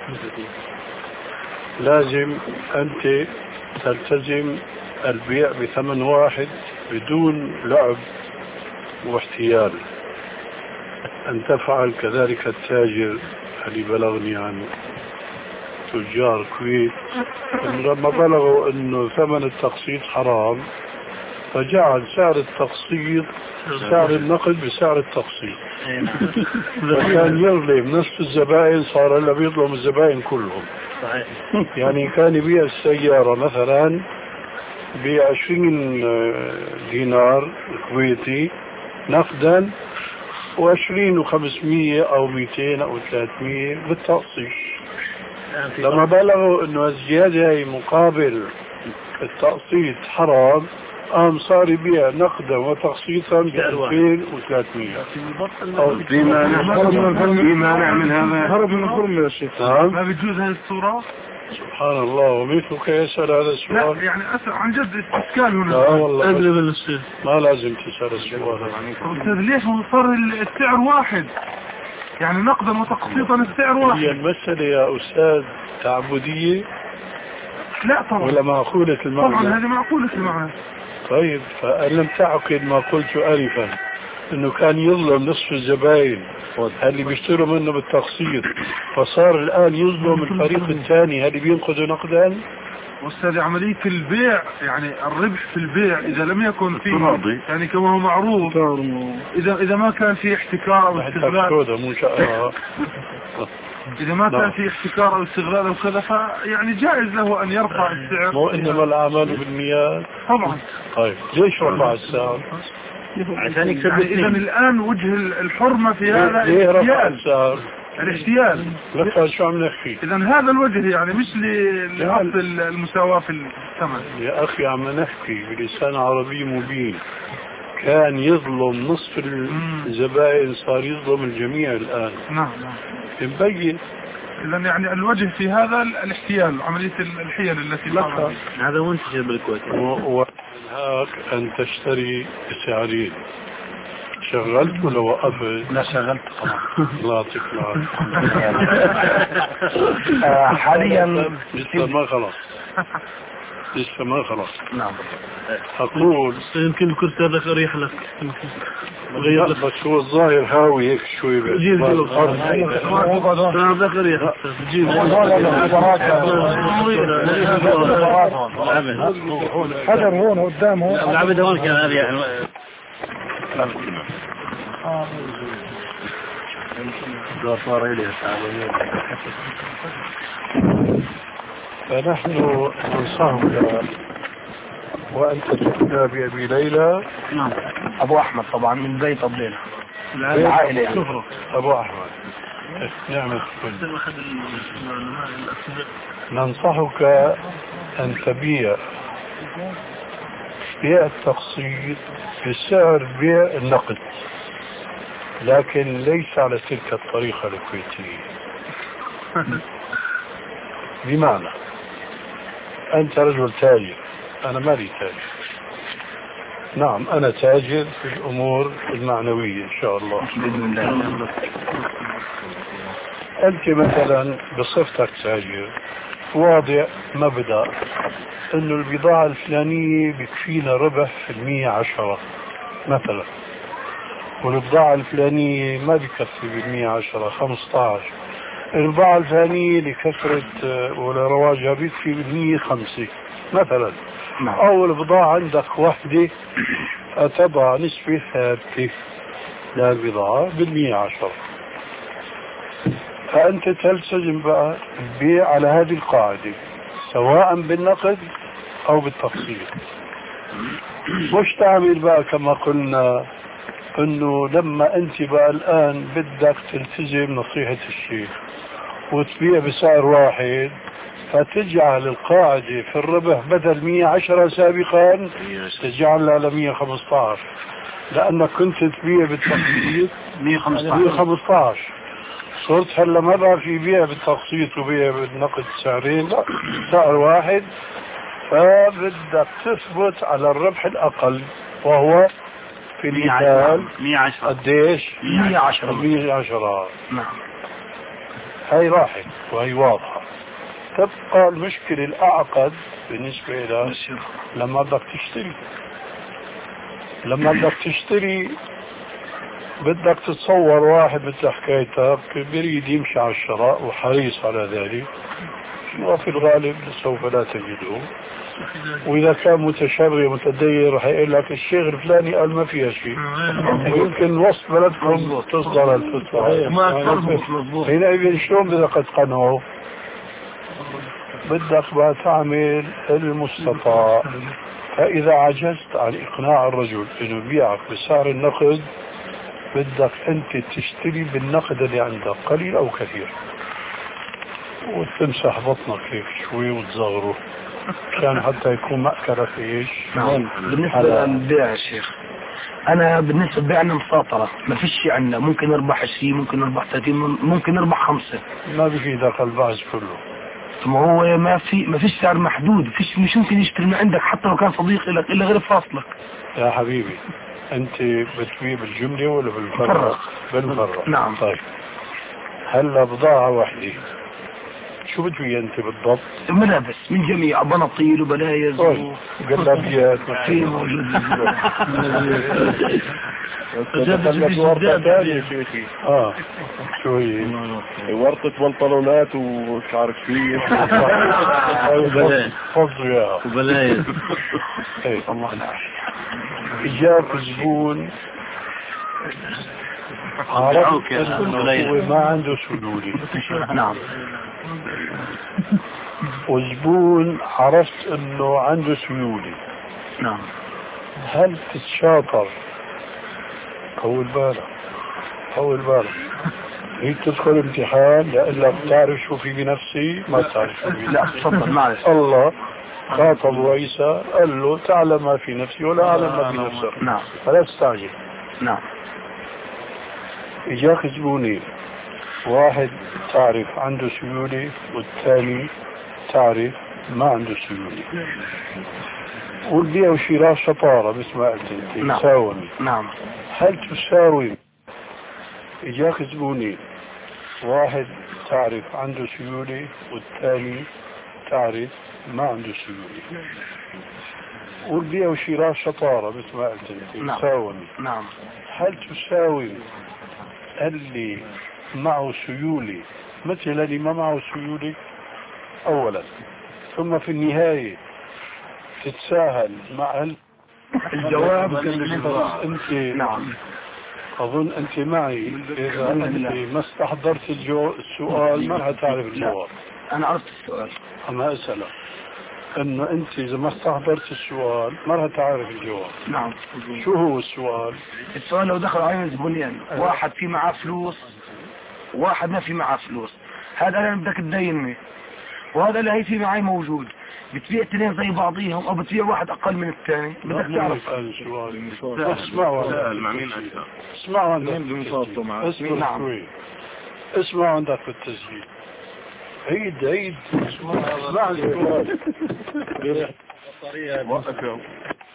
[SPEAKER 4] لازم أنت تلتزم البيع بثمن واحد بدون لعب واحتيال. أن تفعل كذلك التاجر اللي بلغني عن تجار الكويت لما بلغوا أنه ثمن التقسيط حرام فجعل سعر التقسيط سعر النقد بسعر التقسيط، وكان يظلم نصف الزبائن، صار هلا بيظلم الزبائن كلهم. يعني كان يبيع السيارة مثلا بعشرين دينار كويتي نقدا وعشرين وخمسمية أو مئتين أو ثلاثمية بالتقسيط. لما بلغوا إنه الزيادة هي مقابل التقسيط حرام قام صار يبيع نقدا وتقسيطا ب ألفين وثلاثمية.
[SPEAKER 6] في مانع من هذا؟ هرب من الظلم يا شيخ. ما بيجوز هذه الصورة؟
[SPEAKER 4] سبحان الله. ومثلك يسأل هذا السؤال؟
[SPEAKER 6] لا يعني أسأل عن جد إشكال هنا.
[SPEAKER 4] لا والله
[SPEAKER 6] الشيخ
[SPEAKER 4] ما لازم تسأل السؤال.
[SPEAKER 6] أستاذ ليش صار السعر واحد؟ يعني نقدا وتقسيطا السعر واحد.
[SPEAKER 4] هي المسألة يا أستاذ تعبدية؟
[SPEAKER 6] لا طبعا.
[SPEAKER 4] ولا معقولة المعنى؟
[SPEAKER 6] طبعا هذه معقولة المعنى.
[SPEAKER 4] طيب فأن لم تعقد ما قلت آنفا انه كان يظلم نصف الزباين اللي بيشتروا منه بالتقسيط، فصار الان يظلم الفريق الثاني اللي بينقذوا نقدا.
[SPEAKER 6] أستاذ عملية البيع يعني الربح في البيع إذا لم يكن فيه يعني كما هو معروف، إذا إذا ما كان في احتكار أو استغلال، إذا ما كان في احتكار أو استغلال أو كذا فيعني جائز له أن يرفع السعر.
[SPEAKER 4] مو إنما الأعمال بالنيات.
[SPEAKER 6] طبعا.
[SPEAKER 4] طيب ليش رفع السعر؟
[SPEAKER 6] عشان يكسب. يعني إذا الآن وجه الحرمة في هذا
[SPEAKER 4] ليه رفع السعر؟
[SPEAKER 6] الاحتيال.
[SPEAKER 4] لك شو عم نحكي؟
[SPEAKER 6] إذا هذا الوجه يعني مش لأصل المساواة في الثمن.
[SPEAKER 4] يا أخي عم نحكي بلسان عربي مبين. كان يظلم نصف الزبائن صار يظلم الجميع الآن.
[SPEAKER 6] نعم نعم.
[SPEAKER 4] مبين.
[SPEAKER 6] إذا يعني الوجه في هذا الاحتيال، عملية الحيل التي
[SPEAKER 4] لك
[SPEAKER 6] هذا منتشر بالكويت.
[SPEAKER 4] وهاك أن تشتري بسعرين. شغلت ولا وقفت؟
[SPEAKER 1] لا شغلت طبعا.
[SPEAKER 4] الله يعطيك العافية.
[SPEAKER 1] حاليا
[SPEAKER 4] لسه ما خلص. لسه ما خلص.
[SPEAKER 1] نعم.
[SPEAKER 4] أقول
[SPEAKER 6] يمكن الكرسي هذا أريح لك.
[SPEAKER 4] غير بس هو الظاهر هاوي هيك شوي
[SPEAKER 6] جيل جيل الأرض. هذا أريح. جيل.
[SPEAKER 1] حجر هون قدام هون.
[SPEAKER 6] العبد هون كان أريح.
[SPEAKER 4] لا صار إليه فنحن ننصحك وأنت تكون بأبي ليلى.
[SPEAKER 1] نعم. أبو أحمد طبعا من بيت أبليلة العائلة يعني.
[SPEAKER 4] أبو أحمد نعم. ننصحك أن تبيع بيع التقسيط بسعر بيع النقد، لكن ليس على تلك الطريقة الكويتية. بمعنى أنت رجل تاجر، أنا مالي تاجر. نعم أنا تاجر في الأمور المعنوية إن شاء الله بإذن الله. أنت مثلا بصفتك تاجر واضع مبدأ إنه البضاعة الفلانية بكفينا ربح في المية عشرة مثلا، والبضاعة الفلانية ما بكفي بالمية عشرة خمسة عشر، البضاعة الفلانية لكثرة ولرواجها بكفي بالمية خمسة مثلا. أو البضاعة عندك وحدة تضع نسبة ثابتة للبضاعة بالمية عشرة، فأنت تلتزم بقى البيع على هذه القاعدة سواء بالنقد أو بالتقسيط. مش تعمل بقى كما قلنا انه لما انت بقى الان بدك تلتزم نصيحة الشيخ وتبيع بسعر واحد، فتجعل القاعدة في الربح بدل مية عشرة سابقا تجعلها على مية خمسة عشر، لانك كنت تبيع بالتقسيط مية خمسة عشر، صرت هلا ما بقى في بيع بالتقسيط وبيع بالنقد سعرين، لا سعر واحد، فبدك تثبت على الربح الاقل وهو في المثال
[SPEAKER 3] مية عشرة
[SPEAKER 4] قديش؟
[SPEAKER 1] مية عشرة
[SPEAKER 4] مية عشرة.
[SPEAKER 1] نعم.
[SPEAKER 4] هاي راحت وهي واضحة. تبقى المشكلة الأعقد بالنسبة إلى لما بدك تشتري. لما بدك تشتري بدك تتصور واحد مثل حكايتك بريد يمشي على الشراء وحريص على ذلك، وفي الغالب سوف لا تجده، وإذا كان متشرع متدين رح يقول لك الشيخ الفلاني قال ما فيها شيء، ويمكن وسط بلدكم تصدر الفتوى حينئذ شلون بدك تقنعه؟ بدك بقى تعمل المستطاع. فإذا عجزت عن إقناع الرجل إنه يبيعك بسعر النقد، بدك أنت تشتري بالنقد اللي عندك قليل أو كثير، وتمسح بطنك هيك شوي وتصغره كان حتى يكون مأكلة في ايش.
[SPEAKER 1] نعم. بالنسبة للبيع يا شيخ، انا بالنسبة لبيعنا مساطرة، ما فيش عندنا، ممكن نربح عشرين، ممكن نربح ثلاثين، ممكن نربح خمسة،
[SPEAKER 4] ما بفيدك البعض كله.
[SPEAKER 1] ما هو ما في ما فيش سعر محدود، فيش مش ممكن يشتري من عندك حتى لو كان صديق لك الا غير فاصلك.
[SPEAKER 4] يا حبيبي انت بتبيع بالجملة ولا بالفرق؟ بالفرق.
[SPEAKER 1] نعم.
[SPEAKER 4] طيب هلا بضاعة واحدة شو بتبيع انت بالضبط؟
[SPEAKER 1] ملابس من جميع، بناطيل وبلايز
[SPEAKER 4] وجلابيات
[SPEAKER 1] في موجود.
[SPEAKER 4] اه شو هي؟
[SPEAKER 7] ورقة بنطلونات ومش عارف شو
[SPEAKER 4] فضوا اياها
[SPEAKER 3] وبلايز.
[SPEAKER 4] الله العافية. اجاك زبون عرفت انه ما عنده سيولة.
[SPEAKER 1] نعم.
[SPEAKER 4] وزبون عرفت انه عنده سيولة.
[SPEAKER 1] نعم.
[SPEAKER 4] هل تتشاطر؟ طول بالك طول بالك، هي تدخل امتحان لإلا بتعرف شو في بنفسي ما بتعرف شو في.
[SPEAKER 1] لا تفضل معلش.
[SPEAKER 4] الله خاطب عيسى قال له تعلم ما في نفسي ولا أعلم ما في نفسك.
[SPEAKER 1] نعم.
[SPEAKER 4] فلا تستعجل.
[SPEAKER 1] نعم.
[SPEAKER 4] إجاك زبونين، واحد تعرف عنده سيولة والثاني تعرف ما عنده سيولة، والبيع وشراء شطارة مثل ما قلت انت.
[SPEAKER 1] نعم.
[SPEAKER 4] تساومي.
[SPEAKER 1] نعم.
[SPEAKER 4] هل تساوي؟ إجاك زبونين، واحد تعرف عنده سيولة والثاني تعرف ما عنده سيولة، والبيع وشراء شطارة مثل ما قلت انت.
[SPEAKER 1] نعم.
[SPEAKER 4] تساومي.
[SPEAKER 1] نعم.
[SPEAKER 4] هل تساوي اللي معه سيولة مثل اللي ما معه سيولة أولا، ثم في النهاية تتساهل مع
[SPEAKER 1] الجواب
[SPEAKER 4] انت.
[SPEAKER 1] نعم.
[SPEAKER 4] اظن انت معي، اذا انت ما استحضرت الجو... السؤال ما هتعرف الجواب.
[SPEAKER 1] انا عرفت السؤال.
[SPEAKER 4] انا اسألك انه انت اذا ما استحضرت السؤال ما هتعرف الجواب.
[SPEAKER 1] نعم.
[SPEAKER 4] شو هو السؤال؟
[SPEAKER 1] السؤال لو دخل علينا زبونين، واحد في معاه فلوس واحد ما في معاه فلوس، هذا انا بدك تدينني وهذا اللي هي في معي موجود، بتبيع اثنين زي بعضيهم او بتبيع واحد اقل من الثاني؟ بدك تعرف.
[SPEAKER 4] اسمعوا اسمعوا عندك اسمعوا شوي، اسمعوا عندك في التسجيل. عيد عيد اسمع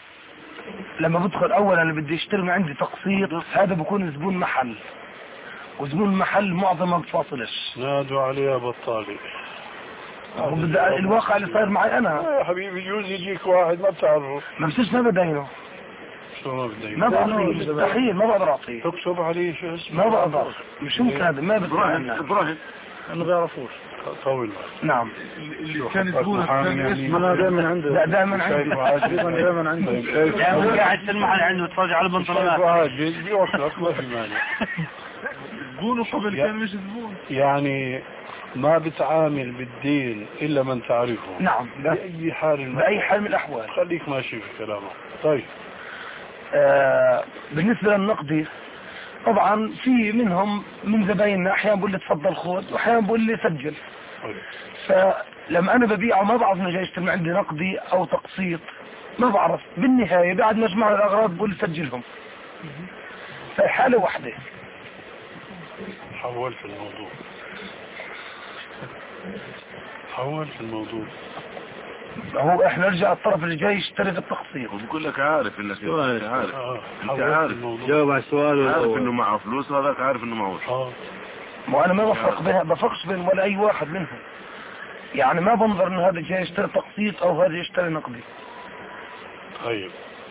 [SPEAKER 1] لما بدخل اولا اللي بدي يشتري من عندي تقسيط، هذا بكون زبون محل، وزبون المحل معظم ما بفاصلش.
[SPEAKER 4] نادوا عليها بطالي.
[SPEAKER 1] الواقع اللي صاير معي انا
[SPEAKER 4] يا حبيبي يجوز يجيك واحد ما بتعرفه.
[SPEAKER 1] ما بصيرش ما بدينه.
[SPEAKER 4] شو ما بدينه؟
[SPEAKER 1] ما بعطيه مستحيل، ما بقدر اعطيه.
[SPEAKER 4] تكتب عليه شو اسمه؟
[SPEAKER 1] ما بقدر. مش ممكن هذا ما
[SPEAKER 7] ابراهيم ابراهيم
[SPEAKER 6] انا ما بيعرفوش.
[SPEAKER 4] طول.
[SPEAKER 1] نعم.
[SPEAKER 7] اللي كان يزبونك كان اسمه
[SPEAKER 6] انا دائما عنده.
[SPEAKER 1] لا دائما عندي.
[SPEAKER 6] دائما عنده.
[SPEAKER 5] يعني قاعد في المحل عنده تفرج على البنطلونات.
[SPEAKER 4] عادي بيوصلك ما في مانع.
[SPEAKER 7] زبونه قبل كان مش زبون.
[SPEAKER 4] يعني ما بتعامل بالدين الا من تعرفه.
[SPEAKER 1] نعم.
[SPEAKER 4] باي حال
[SPEAKER 1] باي حال من الاحوال.
[SPEAKER 4] خليك ماشي في كلامك. طيب.
[SPEAKER 1] آه بالنسبه للنقدي طبعا في منهم من زبايننا احيانا بقول لي تفضل خذ واحيانا بقول لي سجل.
[SPEAKER 4] طيب.
[SPEAKER 1] فلما انا ببيعه ما بعرف انه جاي يشتري من عندي نقدي او تقسيط، ما بعرف. بالنهايه بعد ما اجمع الاغراض بقول سجلهم. في حاله واحده.
[SPEAKER 4] حول في الموضوع. حول في الموضوع.
[SPEAKER 1] هو احنا نرجع الطرف اللي جاي يشتري في التقسيط.
[SPEAKER 7] وبقول لك عارف انك عارف.
[SPEAKER 4] آه.
[SPEAKER 7] انت عارف.
[SPEAKER 6] جاوب على السؤال.
[SPEAKER 7] عارف انه معه فلوس هذاك عارف انه معهوش.
[SPEAKER 4] اه.
[SPEAKER 1] ما انا ما بفرق بين بفرقش بين ولا اي واحد منهم. يعني ما بنظر انه هذا جاي يشتري تقسيط او هذا يشتري نقدي.
[SPEAKER 4] طيب.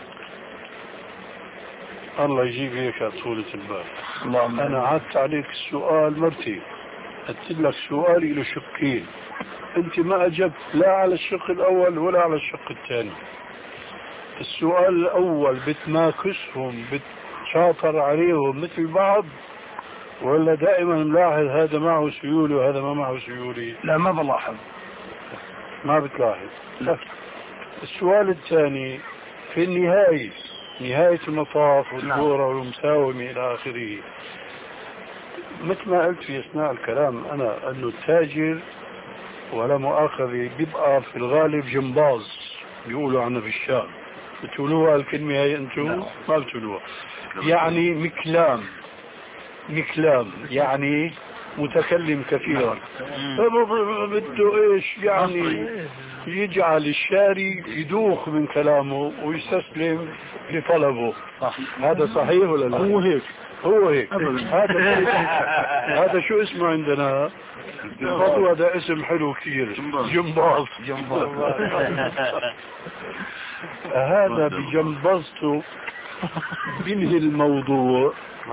[SPEAKER 4] الله يجيب هيك طولة البال.
[SPEAKER 1] اللهم
[SPEAKER 4] انا عدت عليك السؤال مرتين. قلت لك سؤالي له شقين. انت ما اجبت لا على الشق الاول ولا على الشق الثاني. السؤال الاول بتناقشهم بتشاطر عليهم مثل بعض ولا دائما ملاحظ هذا معه سيولة وهذا ما معه سيولة؟
[SPEAKER 1] لا ما بلاحظ.
[SPEAKER 4] ما بتلاحظ.
[SPEAKER 1] لا.
[SPEAKER 4] السؤال الثاني في النهاية نهاية المطاف والدورة والمساومة إلى آخره. مثل ما قلت في أثناء الكلام أنا أنه التاجر ولا مؤاخذة بيبقى في الغالب جمباز بيقولوا عنه في الشام. بتقولوها الكلمة هي أنتم؟ ما بتقولوها. يعني مكلام مكلام يعني متكلم كثيرا. بده ايش يعني يجعل الشاري يدوخ من كلامه ويستسلم لطلبه. هذا صحيح ولا لا؟
[SPEAKER 6] هو هيك.
[SPEAKER 4] هو هيك. هذا هذا شو اسمه عندنا؟ الخطوة ده اسم حلو كثير. جمباز.
[SPEAKER 1] جنبه.
[SPEAKER 4] هذا بجنبازته بينهي الموضوع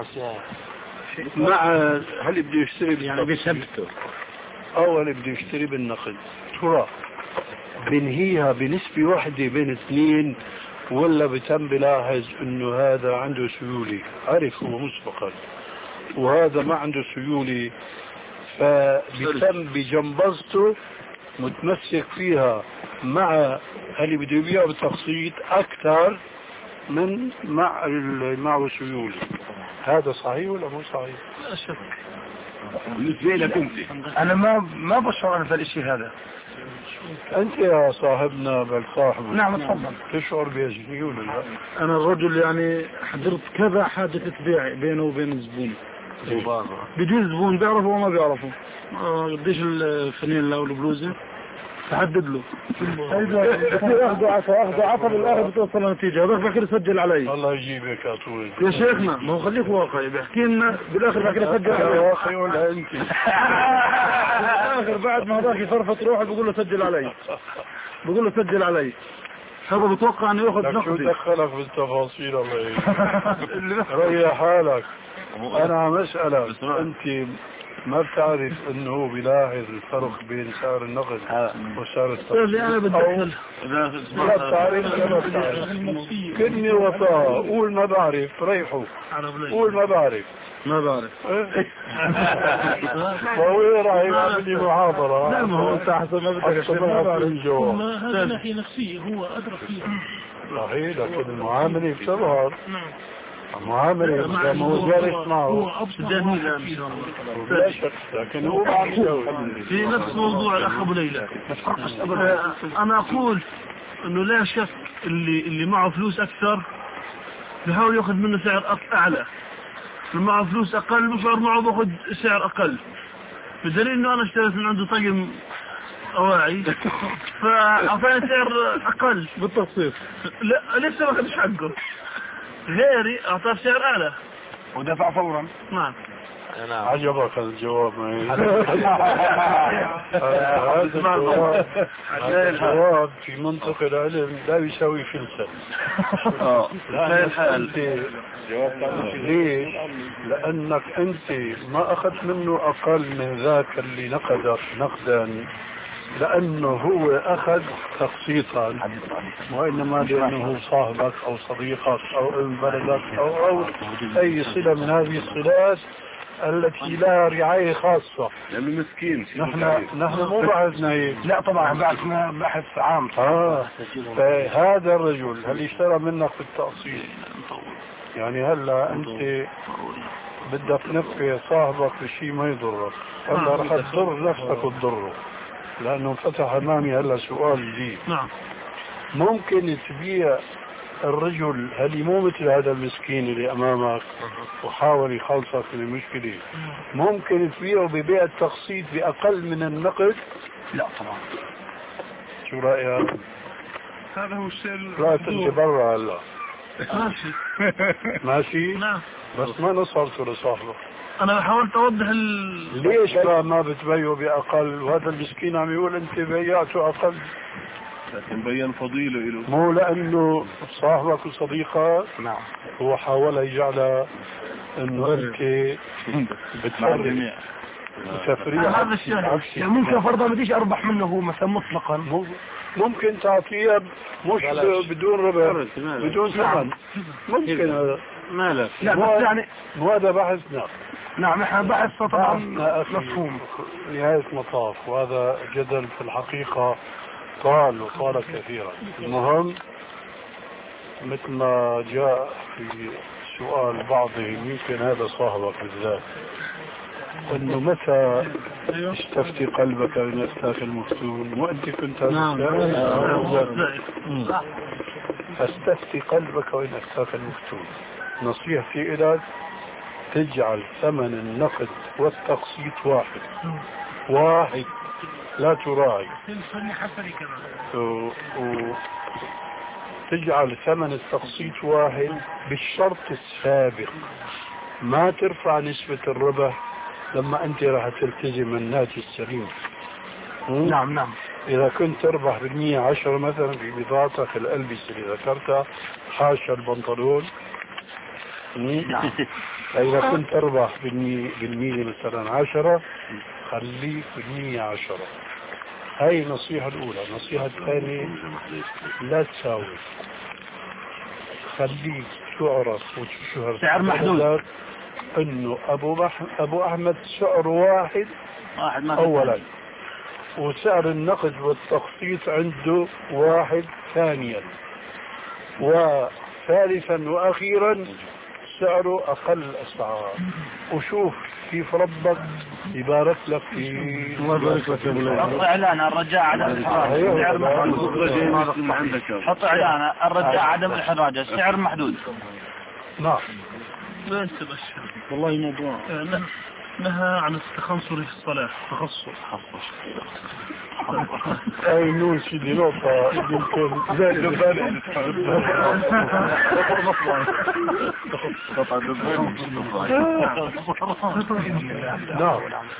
[SPEAKER 4] مع هل بده يشتري
[SPEAKER 6] يعني بيثبته
[SPEAKER 4] او هل بده يشتري بالنقد. ترى بنهيها بنسبة واحدة بين اثنين ولا بتم بلاحظ انه هذا عنده سيولة عرف هو مسبقا وهذا ما عنده سيولة فبتم بجنبزته متمسك فيها مع اللي بده يبيعه بالتقسيط اكثر من مع اللي معه سيولة. هذا صحيح ولا مو صحيح؟
[SPEAKER 5] لا شك.
[SPEAKER 7] بالنسبة لك انت
[SPEAKER 1] انا ما ما بشعر على الشيء هذا.
[SPEAKER 4] انت يا صاحبنا بالصاحب
[SPEAKER 1] نعم تفضل.
[SPEAKER 4] تشعر بهالشيء ولا لا؟
[SPEAKER 6] انا الرجل يعني حضرت كذا حادثة بيع بينه وبين الزبون. بيجي زبون بيعرفه وما بيعرفه. قديش الفانيلا والبلوزة تحدد له اخذوا عفا اخذوا عفا بالاخر بتوصل لنتيجه. هذاك بكره يسجل علي.
[SPEAKER 4] الله يجيبك يا طويل
[SPEAKER 6] يا شيخنا ما هو خليك واقعي بيحكي لنا بالاخر بكره يسجل علي.
[SPEAKER 4] واقعي ولا انت؟
[SPEAKER 6] بالاخر بعد ما هذاك يفرفط روحه بيقول له سجل علي. بيقول له سجل علي. هذا بتوقع انه ياخذ
[SPEAKER 4] لك شو
[SPEAKER 6] نقدي.
[SPEAKER 4] دخلك بالتفاصيل الله يهديك. ريح حالك. انا عم اسالك انت ما بتعرف انه هو بيلاحظ الفرق بين سعر النقد وسعر التقسيط؟
[SPEAKER 6] اللي انا بدخل
[SPEAKER 4] لا بتعرف ولا ما بتعرف؟ كلمة وطاء قول ما بعرف ريحوا قول ما بعرف.
[SPEAKER 6] ما بعرف.
[SPEAKER 4] فهو راح يعمل لي محاضرة.
[SPEAKER 6] لا ما هو انت حسب ما بدك ما بعرف.
[SPEAKER 5] ما هذا ناحية نفسية هو أدرك فيها.
[SPEAKER 4] صحيح لكن المعاملة بتظهر.
[SPEAKER 5] نعم.
[SPEAKER 4] المعاملة ما هو جالس معه
[SPEAKER 5] هو أبصر جميل
[SPEAKER 4] لا شك لكن هو بعمل
[SPEAKER 5] في نفس موضوع الأخ أبو ليلى. أنا أقول إنه لا شك اللي اللي معه فلوس أكثر بيحاول يأخذ منه سعر أعلى. اللي معه فلوس أقل بشعر معه باخذ سعر أقل. بدليل إنه أنا اشتريت من عنده طقم أواعي فأعطاني سعر أقل
[SPEAKER 6] بالتقسيط.
[SPEAKER 5] لا لسه ما أخذش حقه. غيري أعطاه سعر أعلى
[SPEAKER 1] ودفع فورا.
[SPEAKER 5] نعم.
[SPEAKER 2] نعم.
[SPEAKER 4] عجبك الجواب هذا الجواب هذا الجواب في منطق العلم لا يساوي فلسفة. لا أنت ليش؟ لأنك أنت ما أخذت منه أقل من ذاك اللي نقدك نقدا، لأنه هو أخذ تقسيطا، وإنما لأنه صاحبك أو صديقك أو ابن بلدك أو, أو أي صلة من هذه الصلات التي لها رعاية خاصة.
[SPEAKER 7] لأنه مسكين.
[SPEAKER 4] نحن نحن مو بحثنا هيك.
[SPEAKER 1] لا طبعا بحثنا بحث عام.
[SPEAKER 4] آه فهذا الرجل هل اشترى منك في التقسيط؟ يعني هلا أنت بدك تنفي صاحبك بشيء ما يضرك، هلا رح تضر نفسك وتضره، لأنه فتح أمامي هلا سؤال جديد.
[SPEAKER 5] نعم.
[SPEAKER 4] ممكن تبيع الرجل هل مو مثل هذا المسكين اللي أمامك وحاول يخلصك من المشكلة، ممكن تبيعه ببيع التقسيط بأقل من النقد؟
[SPEAKER 1] لا طبعا.
[SPEAKER 4] شو رأيك؟
[SPEAKER 7] هذا هو الشيء.
[SPEAKER 4] لا تمشي برا هلا.
[SPEAKER 5] ماشي.
[SPEAKER 4] ماشي؟
[SPEAKER 5] نعم.
[SPEAKER 4] بس ما نصرته لصاحبه.
[SPEAKER 5] انا حاولت اوضح ال...
[SPEAKER 4] ليش بقى ما بتبيعه بأقل؟ وهذا المسكين عم يقول انت بيعته أقل.
[SPEAKER 7] لكن بين فضيله له.
[SPEAKER 4] مو لأنه صاحبك وصديقك.
[SPEAKER 1] نعم.
[SPEAKER 4] هو حاول يجعل انه انت بتفرق تفريع.
[SPEAKER 5] هذا الشيء
[SPEAKER 1] يعني ممكن فرضا بديش اربح منه هو مثلا مطلقا،
[SPEAKER 4] ممكن تعطيه مش بدون ربح بدون ثمن، ممكن هذا
[SPEAKER 7] مالك.
[SPEAKER 1] لا بس يعني
[SPEAKER 4] وهذا بحثنا.
[SPEAKER 1] نعم احنا بحث طبعا
[SPEAKER 4] مفهوم نهاية مطاف، وهذا جدل في الحقيقة طال وطال كثيرا. المهم مثل ما جاء في سؤال بعضهم، يمكن هذا صاحبك بالذات، انه متى استفتي قلبك من افتاك المفتون، وانت كنت استفتي قلبك وان افتاك المفتون. نصيحتي لك تجعل ثمن النقد والتقسيط واحد واحد، لا تراعي، تجعل ثمن التقسيط واحد بالشرط السابق، ما ترفع نسبة الربح لما انت راح تلتزم الناتج السليم.
[SPEAKER 1] نعم نعم.
[SPEAKER 4] اذا كنت تربح بالمية عشرة مثلا في بضاعتك الالبسة اللي ذكرتها، حاشا البنطلون، نعم. اذا كنت تربح بالمية, بالمية مثلا عشرة، خليك بالمية عشرة. هاي النصيحة الاولى. النصيحة الثانية لا تساوي، خليك تعرف وتشهر
[SPEAKER 1] سعر محدود،
[SPEAKER 4] انه ابو بح... ابو احمد سعر واحد, واحد اولا، وسعر النقد والتخطيط عنده واحد ثانيا، وثالثا واخيرا سعره اقل الاسعار. وشوف كيف ربك يبارك لك في.
[SPEAKER 3] الله يبارك لك يا ابو ليلى.
[SPEAKER 8] حط اعلان الرجاء عدم الحراج، سعر محدود. حط اعلان الرجاء عدم الحراج، السعر محدود.
[SPEAKER 4] نعم.
[SPEAKER 5] ما انت بشر
[SPEAKER 6] والله موضوع
[SPEAKER 5] نهى عن التخنصر في الصلاة.
[SPEAKER 4] تخصص اي نون سيدي نقطة يمكن زي الدبان. نعم.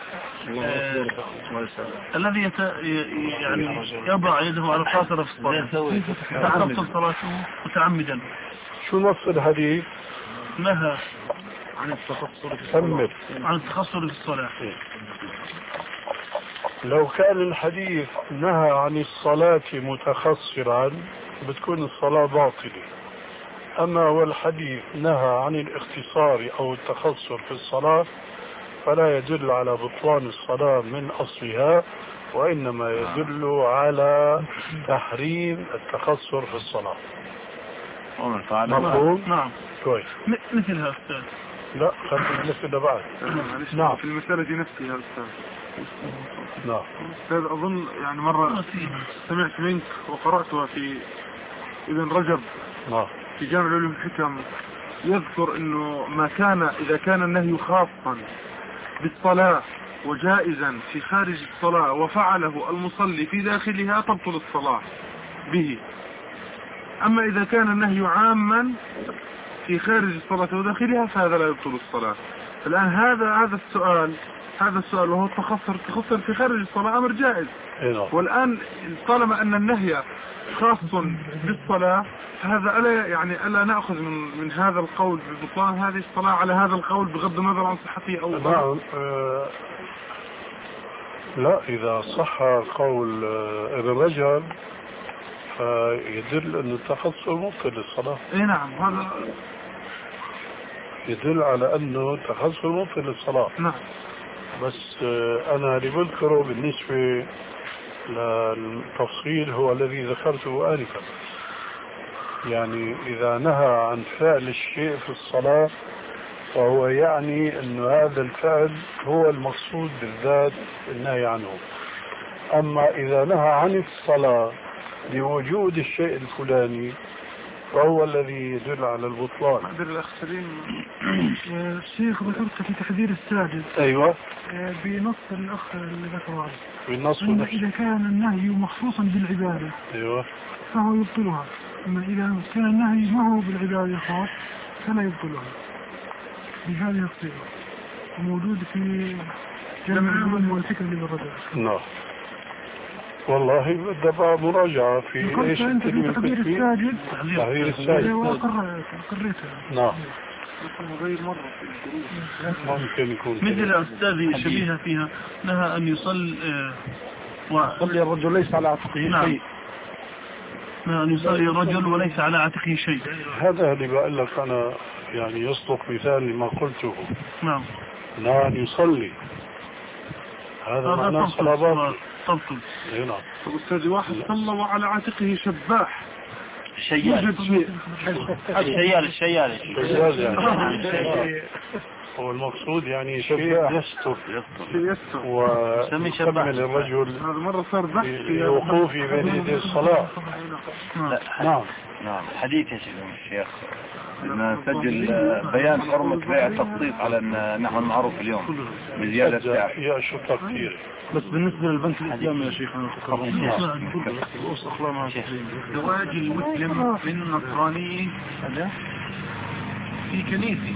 [SPEAKER 5] الذي يت... يعني يضع يده على القاصرة في الصلاة تخصص صلاته متعمدا.
[SPEAKER 4] شو نص الحديث؟
[SPEAKER 5] نهى
[SPEAKER 6] عن التخصص
[SPEAKER 4] كمل.
[SPEAKER 5] عن التخصص في الصلاة.
[SPEAKER 4] لو كان الحديث نهى عن الصلاة متخصرا بتكون الصلاة باطلة. أما والحديث نهى عن الاختصار أو التخصر في الصلاة فلا يدل على بطلان الصلاة من أصلها، وإنما يدل على تحريم التخصر في الصلاة. مفهوم؟
[SPEAKER 5] نعم.
[SPEAKER 4] كويس.
[SPEAKER 5] مثلها أستاذ.
[SPEAKER 4] لا خلي مثل بعد. نعم.
[SPEAKER 6] في المسألة دي نفسي يا أستاذ.
[SPEAKER 4] نعم.
[SPEAKER 6] أستاذ أظن يعني مرة سمعت منك وقرأتها في ابن رجب
[SPEAKER 4] نعم.
[SPEAKER 6] في جامع العلوم الحكم، يذكر إنه ما كان إذا كان النهي خاصا بالصلاة وجائزا في خارج الصلاة وفعله المصلي في داخلها تبطل الصلاة به. أما إذا كان النهي عاما في خارج الصلاة وداخلها فهذا لا يبطل الصلاة. الآن هذا هذا السؤال هذا السؤال وهو التخصر التخصر في خارج الصلاة أمر جائز. والآن طالما أن النهي خاص بالصلاة هذا ألا يعني ألا نأخذ من من هذا القول ببطلان هذه الصلاة على هذا القول بغض النظر عن صحته أو
[SPEAKER 4] نعم. آه لا، إذا صح قول آه ابن رجب فيدل أن التخصر ممكن للصلاة.
[SPEAKER 6] إيه نعم، هذا
[SPEAKER 4] يدل على أنه التخصر ممكن للصلاة.
[SPEAKER 6] نعم.
[SPEAKER 4] بس آه أنا اللي بذكره بالنسبة للتفصيل هو الذي ذكرته آنفا، يعني إذا نهى عن فعل الشيء في الصلاة فهو يعني أن هذا الفعل هو المقصود بالذات النهي عنه. أما إذا نهى عن الصلاة لوجود الشيء الفلاني فهو الذي يدل على البطلان.
[SPEAKER 6] عبد الأخ سليم الشيخ ذكرت في تحذير الساجد.
[SPEAKER 4] أيوة.
[SPEAKER 6] بنص الأخ اللي ذكره
[SPEAKER 4] بالنص
[SPEAKER 6] أن إذا كان النهي مخصوصا بالعبادة
[SPEAKER 4] أيوة
[SPEAKER 6] فهو يبطلها، أما إذا كان النهي ما هو بالعبادة خاص فلا يبطلها بهذه الصيغة، وموجود في جمع العلوم والفكر للرجل.
[SPEAKER 4] نعم والله بدأ مراجعة في ايش
[SPEAKER 6] تحذير الساجد.
[SPEAKER 4] تحذير الساجد
[SPEAKER 6] قريتها.
[SPEAKER 4] نعم
[SPEAKER 6] غير مرة
[SPEAKER 4] ممكن يكون
[SPEAKER 5] مثل أستاذي شبيهة فيها نهى أن يصلي
[SPEAKER 1] وصلي الرجل ليس على عاتقه
[SPEAKER 5] نعم.
[SPEAKER 1] شيء.
[SPEAKER 5] نهى أن يصلي الرجل وليس على عاتقه شيء.
[SPEAKER 4] هذا اللي بقول لك أنا يعني يصدق مثال لما قلته.
[SPEAKER 5] نعم.
[SPEAKER 4] نهى أن يصلي هذا معناه صلاة باطلة.
[SPEAKER 5] تبطل.
[SPEAKER 4] اي نعم.
[SPEAKER 6] أستاذ واحد صلى وعلى عاتقه شباح.
[SPEAKER 8] الشيال الشيال الشيال
[SPEAKER 4] الشيال يعني هو المقصود يعني شيء يستر
[SPEAKER 6] يستر
[SPEAKER 4] ويكمل الرجل
[SPEAKER 6] هذا مرة صار بحث
[SPEAKER 4] في وقوفه بين يدي الصلاة.
[SPEAKER 8] نعم نعم. حديث يا شيخ نسجل بيان حرمة بيع التخطيط على النحو المعروف اليوم بزيادة السعر.
[SPEAKER 4] يا شرطة كثير.
[SPEAKER 6] بس بالنسبة للبنك الإسلامي يا شيخ أنا
[SPEAKER 5] زواج المسلم من نصراني في كنيسة.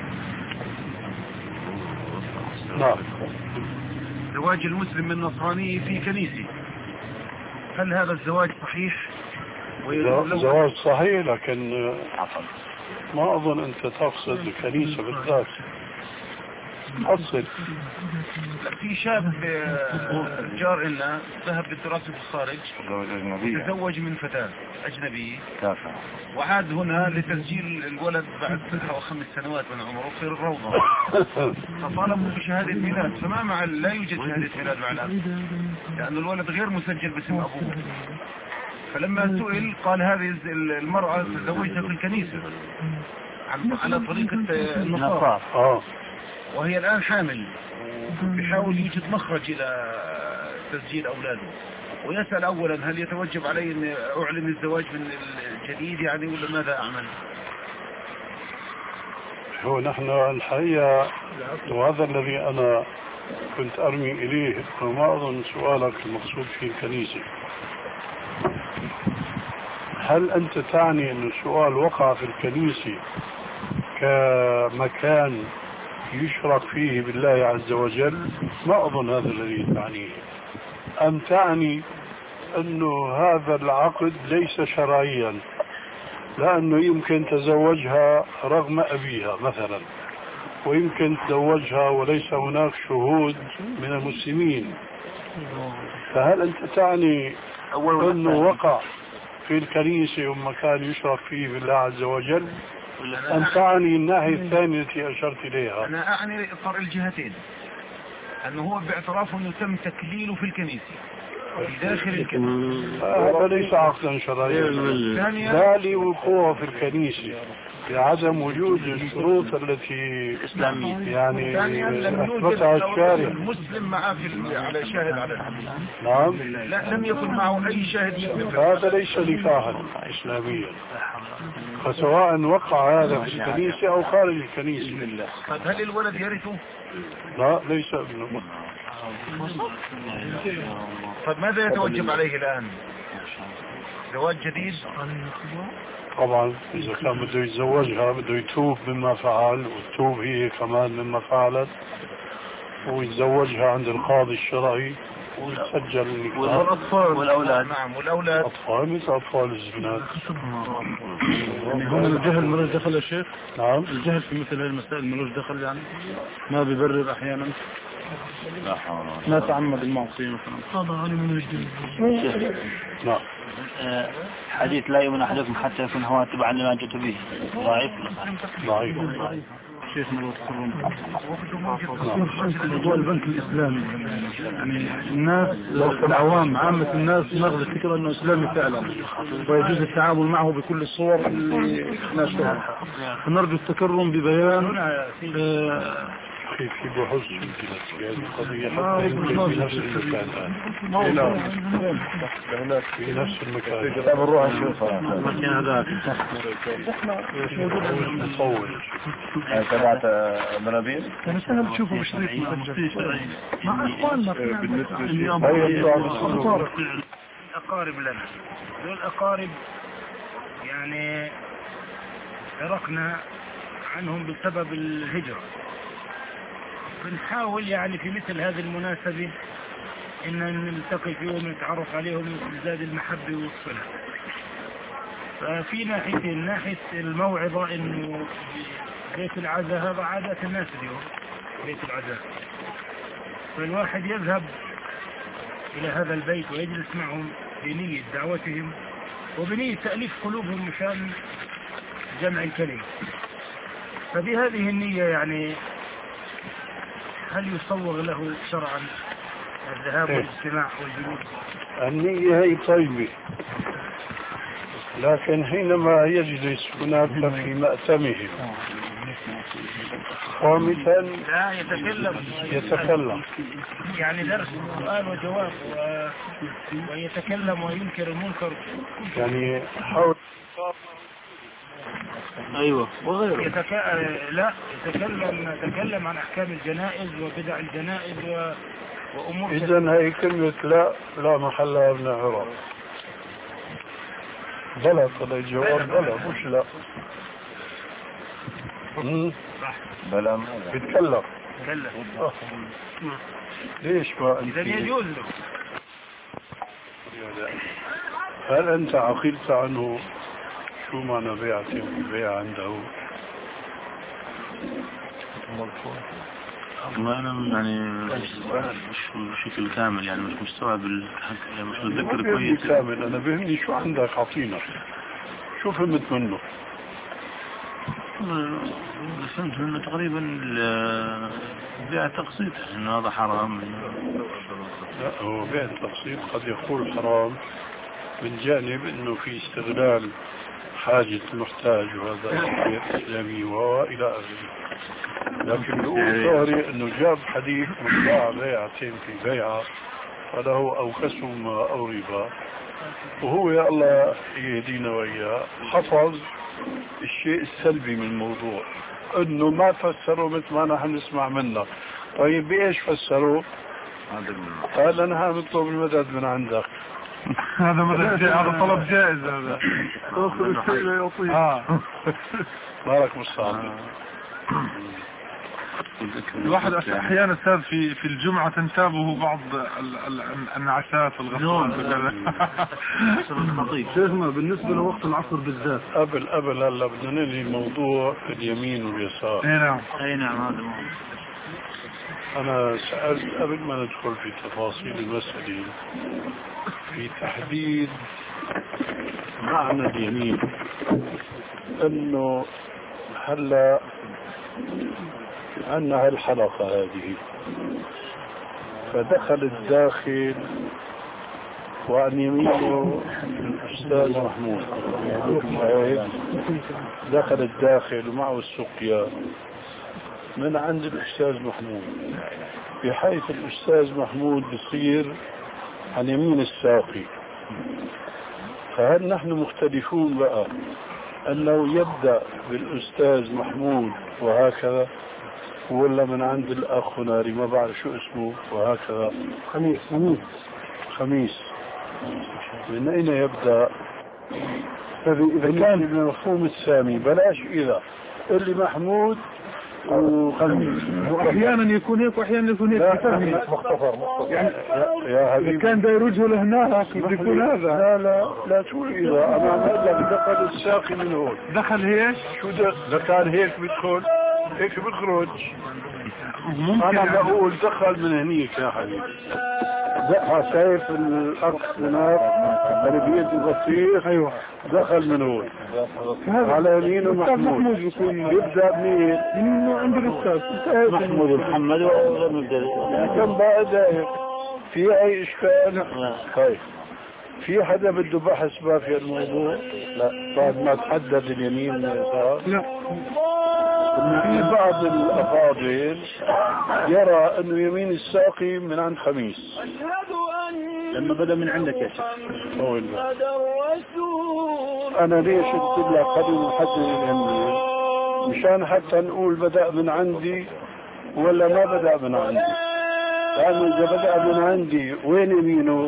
[SPEAKER 4] نعم.
[SPEAKER 5] زواج المسلم من نصراني في كنيسة، هل هذا الزواج صحيح؟
[SPEAKER 4] زواج صحيح، لكن ما أظن أنت تقصد الكنيسة بالذات. أصل
[SPEAKER 5] في شاب جار لنا ذهب للدراسة في الخارج، تزوج من فتاة أجنبية، وعاد هنا لتسجيل الولد بعد ست أو خمس سنوات من عمره في الروضة، فطالبوا بشهادة ميلاد، فما مع لا يوجد شهادة ميلاد مع الأب لأن الولد غير مسجل باسم أبوه. فلما سئل قال هذه المرأة تزوجها في الكنيسة على طريقة النصارى، وهي الآن حامل، بيحاول يوجد مخرج إلى تسجيل أولاده، ويسأل أولا هل يتوجب علي أن أعلن الزواج من الجديد يعني ولا ماذا أعمل؟
[SPEAKER 4] هو نحن الحقيقة وهذا الذي أنا كنت أرمي إليه، وما أظن سؤالك المقصود في الكنيسة. هل أنت تعني أن السؤال وقع في الكنيسة كمكان يشرك فيه بالله عز وجل؟ ما أظن هذا الذي تعنيه. أم تعني أنه هذا العقد ليس شرعيا لأنه يمكن تزوجها رغم أبيها مثلا، ويمكن تزوجها وليس هناك شهود من المسلمين، فهل أنت تعني أنه وقع في الكنيسة ومكان يشرك فيه بالله عز وجل، أم تعني الناحية الثانية التي أشرت إليها؟
[SPEAKER 5] أنا أعني إطار الجهتين، أنه هو باعترافه أنه تم تكليله في الكنيسة في داخل الكنيسة،
[SPEAKER 4] هذا ليس عقدا شرعيا، لا لوقوعه في الكنيسة بعدم وجود الشروط التي يعني أثبتها الشارع.
[SPEAKER 5] المسلم معه في على شاهد على الحديث.
[SPEAKER 4] نعم.
[SPEAKER 5] لا لم يكن معه أي شاهد يثبت.
[SPEAKER 4] هذا ليس نكاحا إسلاميا، فسواء وقع هذا في الكنيسة أو خارج الكنيسة.
[SPEAKER 5] طيب هل الولد يرثه؟
[SPEAKER 4] لا ليس ابنه.
[SPEAKER 5] طيب ماذا يتوجب عليه الآن؟
[SPEAKER 8] زواج جديد؟
[SPEAKER 4] طبعا إذا كان بده يتزوجها بده يتوب مما فعل، وتتوب هي كمان مما فعلت، ويتزوجها عند القاضي الشرعي ويسجل النكاح.
[SPEAKER 5] والأطفال
[SPEAKER 8] والأولاد. نعم والأولاد.
[SPEAKER 4] أطفال مثل أطفال الزناد.
[SPEAKER 6] يعني هون الجهل ملوش دخل يا شيخ؟
[SPEAKER 4] نعم.
[SPEAKER 6] الجهل في مثل هذه المسائل ملوش دخل يعني؟ ما بيبرر أحيانا؟
[SPEAKER 8] لا حول
[SPEAKER 6] ما تعمد المعصية مثلا.
[SPEAKER 5] هذا علي من الجن.
[SPEAKER 4] نعم.
[SPEAKER 8] حديث لا يؤمن أحدكم حتى يكون هو تبعا لما جئت به ضعيف.
[SPEAKER 4] ضعيف.
[SPEAKER 6] شيخ ملوك موضوع البنك الإسلامي يعني الناس العوام عامة الناس ماخذ الفكرة أنه إسلامي فعلا ويجوز التعامل معه بكل الصور اللي نشرها، فنرجو التكرم ببيان آه
[SPEAKER 4] في في بحوث في هذه القضية في نفس المكان هناك في نفس المكان
[SPEAKER 8] كتاب الروح الشوفة
[SPEAKER 6] المكان هذاك
[SPEAKER 4] مصور
[SPEAKER 7] تبعت منابير
[SPEAKER 5] كان سهل تشوفه بشريط مسجل مع اخواننا
[SPEAKER 9] الاقارب لنا دول الاقارب يعني تركنا عنهم بسبب الهجرة، بنحاول يعني في مثل هذه المناسبة ان نلتقي فيهم ونتعرف عليهم وتزداد المحبة والصلة. ففي ناحيتين، ناحية الموعظة انه بيت العزاء هذا عادات الناس اليوم بيت العزاء، فالواحد يذهب الى هذا البيت ويجلس معهم بنية دعوتهم وبنية تأليف قلوبهم مشان جمع الكلمة. فبهذه النية يعني هل يصوغ له شرعا الذهاب والاجتماع والجلوس؟
[SPEAKER 4] النية هي طيبة، لكن حينما يجلس هناك في مأتمهم خامسا
[SPEAKER 9] لا يتكلم
[SPEAKER 4] يتكلم
[SPEAKER 9] يعني درس سؤال وجواب و... ويتكلم وينكر المنكر
[SPEAKER 4] يعني حول
[SPEAKER 6] أيوة وغيره
[SPEAKER 9] يتك... لا يتكلم يتكلم عن أحكام الجنائز وبدع الجنائز و... وأمور.
[SPEAKER 4] إذن هي كلمة لا لا محلها من العراق بلى، هذا الجواب بلى مش لا.
[SPEAKER 8] بلا
[SPEAKER 4] بيتكلم
[SPEAKER 9] يتكلم
[SPEAKER 4] ليش ما أنت؟
[SPEAKER 9] إذن يجوز له.
[SPEAKER 4] هل أنت عقلت عنه شو معنى بيعتي بيع عنده؟
[SPEAKER 6] ما أنا يعني مش بشكل كامل يعني مش مستوعب الحق يعني مش متذكر كويس
[SPEAKER 4] كامل. أنا بهمني شو عندك عطينا شو فهمت منه؟
[SPEAKER 6] فهمت منه تقريبا بيع التقسيط إنه هذا حرام.
[SPEAKER 4] لا هو بيع التقسيط قد يقول حرام من جانب إنه في استغلال حاجة المحتاج وهذا غير إسلامي وإلى آخره، لكن بقول ظاهري إنه جاب حديث من باع بيعتين في بيعة فله أو كسم أو ربا، وهو يا الله يهدينا وإياه حفظ الشيء السلبي من الموضوع إنه ما فسروا مثل ما نحن نسمع منك. طيب بإيش فسروا؟ قال أنا هنطلب المدد من عندك.
[SPEAKER 6] هذا مدد هذا طلب جائز هذا.
[SPEAKER 4] اه بارك مستعد.
[SPEAKER 6] الواحد احيانا استاذ في في الجمعه تنتابه بعض النعسات والغفلات وكذا. شيخنا بالنسبه لوقت العصر بالذات
[SPEAKER 4] قبل قبل هلا بدنا ننهي موضوع اليمين واليسار.
[SPEAKER 6] اي نعم
[SPEAKER 9] اي نعم هذا
[SPEAKER 4] انا سألت قبل ما ندخل في تفاصيل المسألة في تحديد معنى اليمين، انه هلا عندنا هالحلقة هذه فدخل الداخل وعن يمينه الأستاذ محمود دخل الداخل ومعه السقيا من عند الأستاذ محمود، بحيث الأستاذ محمود بصير عن يمين الساقي. فهل نحن مختلفون بقى أنه يبدأ بالأستاذ محمود وهكذا، ولا من عند الأخ ناري ما بعرف شو اسمه وهكذا؟
[SPEAKER 6] خميس خميس
[SPEAKER 4] خميس من أين يبدأ؟ إذا كان بالمفهوم السامي بلاش إذا اللي محمود وخميس،
[SPEAKER 6] واحيانا يكون هيك واحيانا يكون هيك.
[SPEAKER 4] مختصر يعني يا حبيبي
[SPEAKER 6] كان داير وجهه لهناك بده يكون هذا.
[SPEAKER 4] لا لا لا تقول اذا انا عم اقول لك دخل الساقي من هون.
[SPEAKER 6] دخل هيك
[SPEAKER 4] شو ده؟ اذا كان هيك بيدخل هيك بيخرج. انا بقول دخل من هنيك يا حبيبي. دخل شايف الاخ هناك البيت البسيط.
[SPEAKER 6] ايوه
[SPEAKER 4] دخل من هون على يمينه محمود. يبدا منين؟
[SPEAKER 6] من عند الاستاذ
[SPEAKER 8] محمود محمد ولا مبدأ
[SPEAKER 4] كم بقى داير في اي اشكال؟ طيب في حدا بده بحث ما في الموضوع؟ لا. بعد ما تحدد اليمين من اليسار؟
[SPEAKER 6] لا.
[SPEAKER 4] في بعض الافاضل يرى انه يمين الساقي من عند خميس
[SPEAKER 8] لما بدا من عندك يا شيخ.
[SPEAKER 4] انا ليش قلت لك قبل نحدد اليمين؟ مشان حتى نقول بدا من عندي ولا ما بدا من عندي. لانه اذا بدا من عندي وين يمينه؟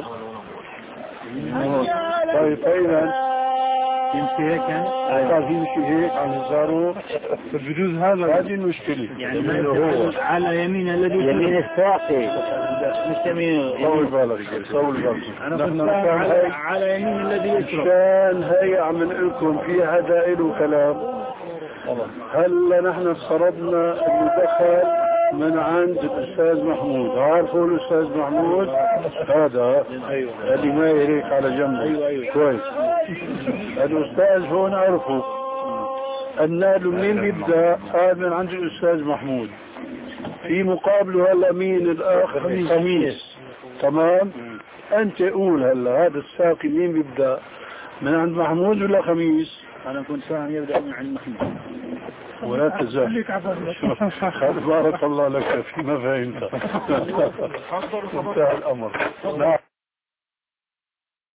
[SPEAKER 4] طيب فاذا
[SPEAKER 8] يمشي هيك يعني؟
[SPEAKER 4] قاعد يمشي هيك عن يساره
[SPEAKER 6] بجوز هذا.
[SPEAKER 4] هذه المشكلة.
[SPEAKER 8] يعني هو على يمين الذي يمين الساقي مش يمين.
[SPEAKER 4] طول بالك طول بالك.
[SPEAKER 8] انا على, على يمين الذي يشرب.
[SPEAKER 4] كان هي عم نقول لكم في هذا له كلام. هلا نحن افترضنا انه دخل من عند الاستاذ محمود. عارفوا الاستاذ محمود هذا؟
[SPEAKER 8] ايوه
[SPEAKER 4] اللي ما يريك على جنبه.
[SPEAKER 8] ايوه ايوه
[SPEAKER 4] كويس. الاستاذ هون عرفوا ان له منين بيبدا؟ قال من عند الاستاذ محمود. في مقابله هلا مين الاخ؟ خميس, خميس. تمام. انت قول هلا هذا الساقي مين بيبدا؟ من عند محمود ولا خميس؟
[SPEAKER 8] انا كنت فاهم يبدا من عند محمود.
[SPEAKER 4] ولا تزال. بارك الله لك فيما فهمت. انتهى الامر. نعم.